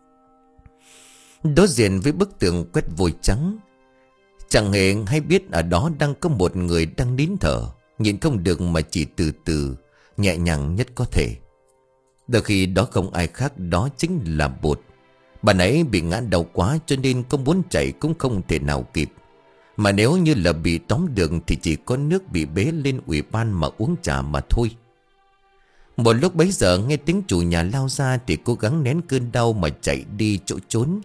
Đối diện với bức tường quét vôi trắng, chẳng hề hay biết ở đó đang có một người đang nín thở, nhìn không được mà chỉ từ từ, nhẹ nhàng nhất có thể. Đôi khi đó không ai khác, đó chính là Bột. Bà ấy bị ngã đau quá cho nên có muốn chạy cũng không thể nào kịp. Mà nếu như là bị tóm được thì chỉ có nước bị bế lên ủy ban mà uống trà mà thôi. Một lúc bấy giờ nghe tiếng chủ nhà lao ra thì cố gắng nén cơn đau mà chạy đi chỗ trốn.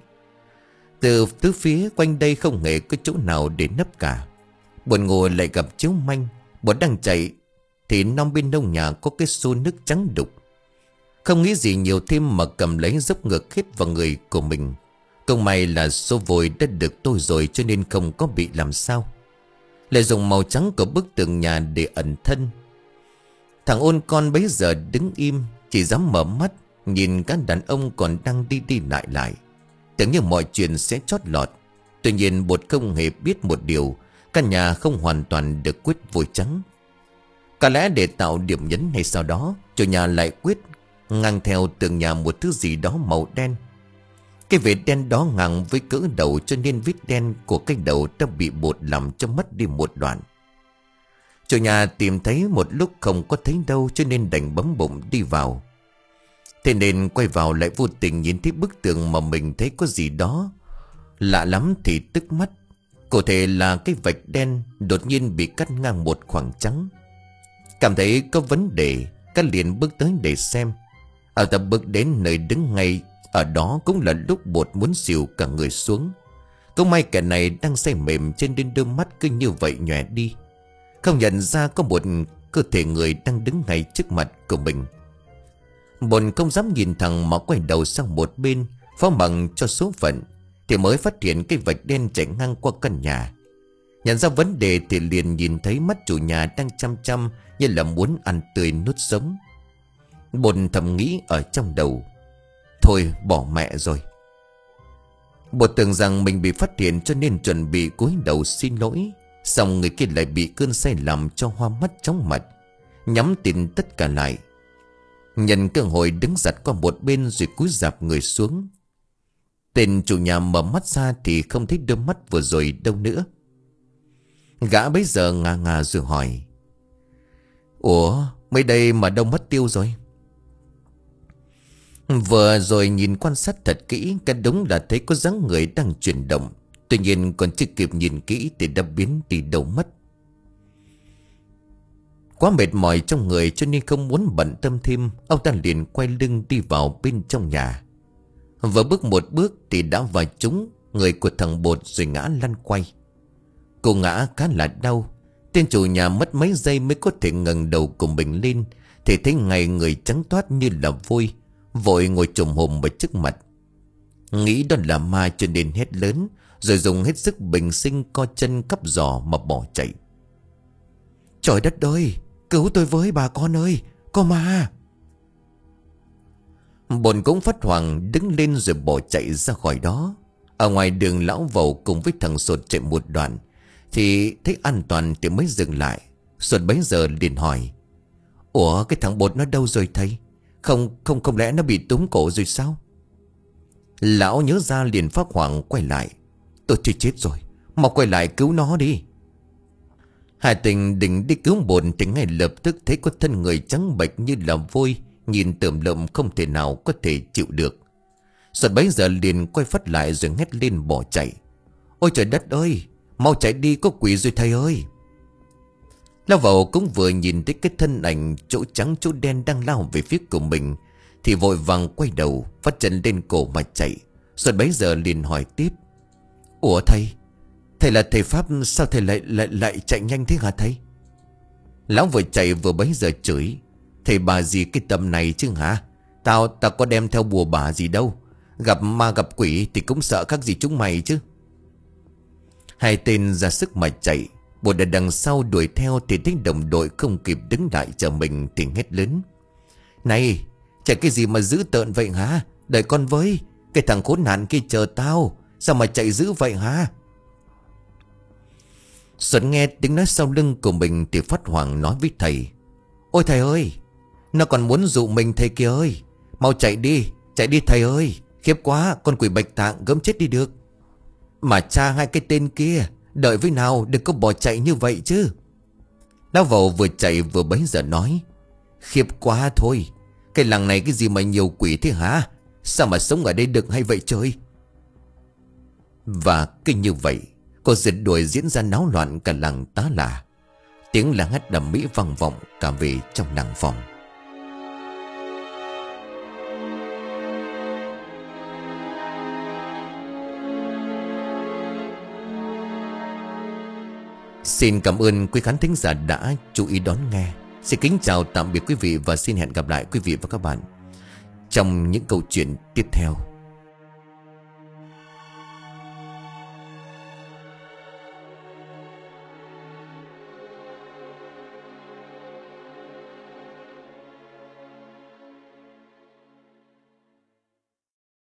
Từ tứ phía quanh đây không hề có chỗ nào để nấp cả. Bột ngồi lại gặp chiếu manh. Bột đang chạy thì non bên nông nhà có cái xô nước trắng đục. Không nghĩ gì nhiều thêm mà cầm lấy dốc ngược hết vào người của mình. Không may là xô vôi đã được tôi rồi cho nên không có bị làm sao. Lại dùng màu trắng của bức tường nhà để ẩn thân. Thằng ôn con bấy giờ đứng im, chỉ dám mở mắt nhìn các đàn ông còn đang đi đi lại lại, tưởng như mọi chuyện sẽ chót lọt. Tuy nhiên Bột không hề biết một điều: căn nhà không hoàn toàn được quét vôi trắng. Có lẽ để tạo điểm nhấn hay sau đó, chủ nhà lại quét ngang theo tường nhà một thứ gì đó màu đen. Cái vệt đen đó ngang với cỡ đầu cho nên vết đen của cái đầu đã bị Bột làm cho mất đi một đoạn. Chủ nhà tìm thấy một lúc không có thấy đâu cho nên đành bấm bụng đi vào. Thế nên quay vào lại vô tình nhìn thấy bức tường mà mình thấy có gì đó lạ lắm thì tức mắt. Cụ thể là cái vạch đen đột nhiên bị cắt ngang một khoảng trắng. Cảm thấy có vấn đề, các liền bước tới để xem. Ở tập bước đến nơi đứng ngay ở đó cũng là lúc Bột muốn xỉu cả người xuống. Cũng may kẻ này đang say mềm trên đến đôi mắt cứ như vậy nhòe đi, không nhận ra có một cơ thể người đang đứng ngay trước mặt của mình. Bột không dám nhìn thẳng mà quay đầu sang một bên, phó mặc cho số phận, thì mới phát hiện cái vạch đen chạy ngang qua căn nhà. Nhận ra vấn đề thì liền nhìn thấy mắt chủ nhà đang chăm chăm như là muốn ăn tươi nuốt sống. Bột thầm nghĩ ở trong đầu: thôi bỏ mẹ rồi. Bột tưởng rằng mình bị phát hiện cho nên chuẩn bị cúi đầu xin lỗi. Xong người kia lại bị cơn say làm cho hoa mắt chóng mặt, nhắm tịt tất cả lại. Nhân cơ hội đứng giặt qua một bên rồi cúi rạp người xuống. Tên chủ nhà mở mắt ra thì không thấy đôi mắt vừa rồi đâu nữa. Gã bấy giờ ngà ngà rồi hỏi: ủa, mấy đây mà đâu mất tiêu rồi? Vừa rồi nhìn quan sát thật kỹ, cái đúng là thấy có dáng người đang chuyển động. Tuy nhiên còn chưa kịp nhìn kỹ thì đã biến đi đâu mất. Quá mệt mỏi trong người cho nên không muốn bận tâm thêm, ông ta liền quay lưng đi vào bên trong nhà. Vừa bước một bước thì đã vào trúng người của thằng Bột rồi ngã lăn quay. Cô ngã khá là đau. Tên chủ nhà mất mấy giây mới có thể ngẩng đầu của mình lên thì thấy ngay người trắng toát như là vôi, vội ngồi chồm hổm ở trước mặt. Nghĩ đó là ma cho nên hét lớn, rồi dùng hết sức bình sinh co chân cắp giò mà bỏ chạy. Trời đất ơi, cứu tôi với bà con ơi, có ma! Bồn cũng phát hoảng đứng lên rồi bỏ chạy ra khỏi đó. Ở ngoài đường lão Vầu cùng với thằng Sột chạy một đoạn thì thấy an toàn thì mới dừng lại. Sột bấy giờ liền hỏi: ủa, cái thằng Bột nó đâu rồi thầy? Không không không lẽ nó bị túm cổ rồi sao? Lão nhớ ra liền phát hoảng quay lại: tôi chưa chết rồi, mau quay lại cứu nó đi. Hà Tình định đi cứu Bột thì ngay lập tức thấy có thân người trắng bệch như là vôi, nhìn tởm lợm không thể nào có thể chịu được. Sột bấy giờ liền quay phát lại rồi hét lên bỏ chạy: ôi trời đất ơi, mau chạy đi, có quỷ rồi thầy ơi! Lao vào cũng vừa nhìn thấy cái thân ảnh chỗ trắng chỗ đen đang lao về phía của mình thì vội vàng quay đầu phát chân lên cổ mà chạy. Sột bấy giờ liền hỏi tiếp: ủa thầy, thầy là thầy Pháp sao thầy lại lại lại chạy nhanh thế hả thầy? Lão vừa chạy vừa bấy giờ chửi: thầy bà gì cái tầm này chứ hả? Tao tao có đem theo bùa bà gì đâu, gặp ma gặp quỷ thì cũng sợ khác gì chúng mày chứ. Hai tên ra sức mà chạy. Bột ở đằng sau đuổi theo thì thấy đồng đội không kịp đứng lại chờ mình thì hét lớn: Này, chạy cái gì mà dữ tợn vậy hả? Đợi con với. Cái thằng khốn nạn kia chờ tao. Sao mà chạy dữ vậy hả? Xuân nghe tiếng nói sau lưng của mình thì phát hoảng nói với thầy. Ôi thầy ơi, nó còn muốn dụ mình thầy kia ơi. Mau chạy đi, chạy đi thầy ơi. Khiếp quá, con quỷ bạch tạng gớm chết đi được. Mà cha hai cái tên kia, đợi với nào, đừng có bỏ chạy như vậy chứ. Lão Vầu vừa chạy vừa bấy giờ nói. Khiếp quá thôi. Cái làng này cái gì mà nhiều quỷ thế hả? Sao mà sống ở đây được hay vậy trời? Và kinh như vậy, cuộc giật đuổi diễn ra náo loạn cả làng Tá Là. Tiếng la hét đầm mỹ vang vọng cả về trong làng phòng. Xin cảm ơn quý khán thính giả đã chú ý đón nghe. Xin kính chào tạm biệt quý vị và xin hẹn gặp lại quý vị và các bạn trong những câu chuyện tiếp theo.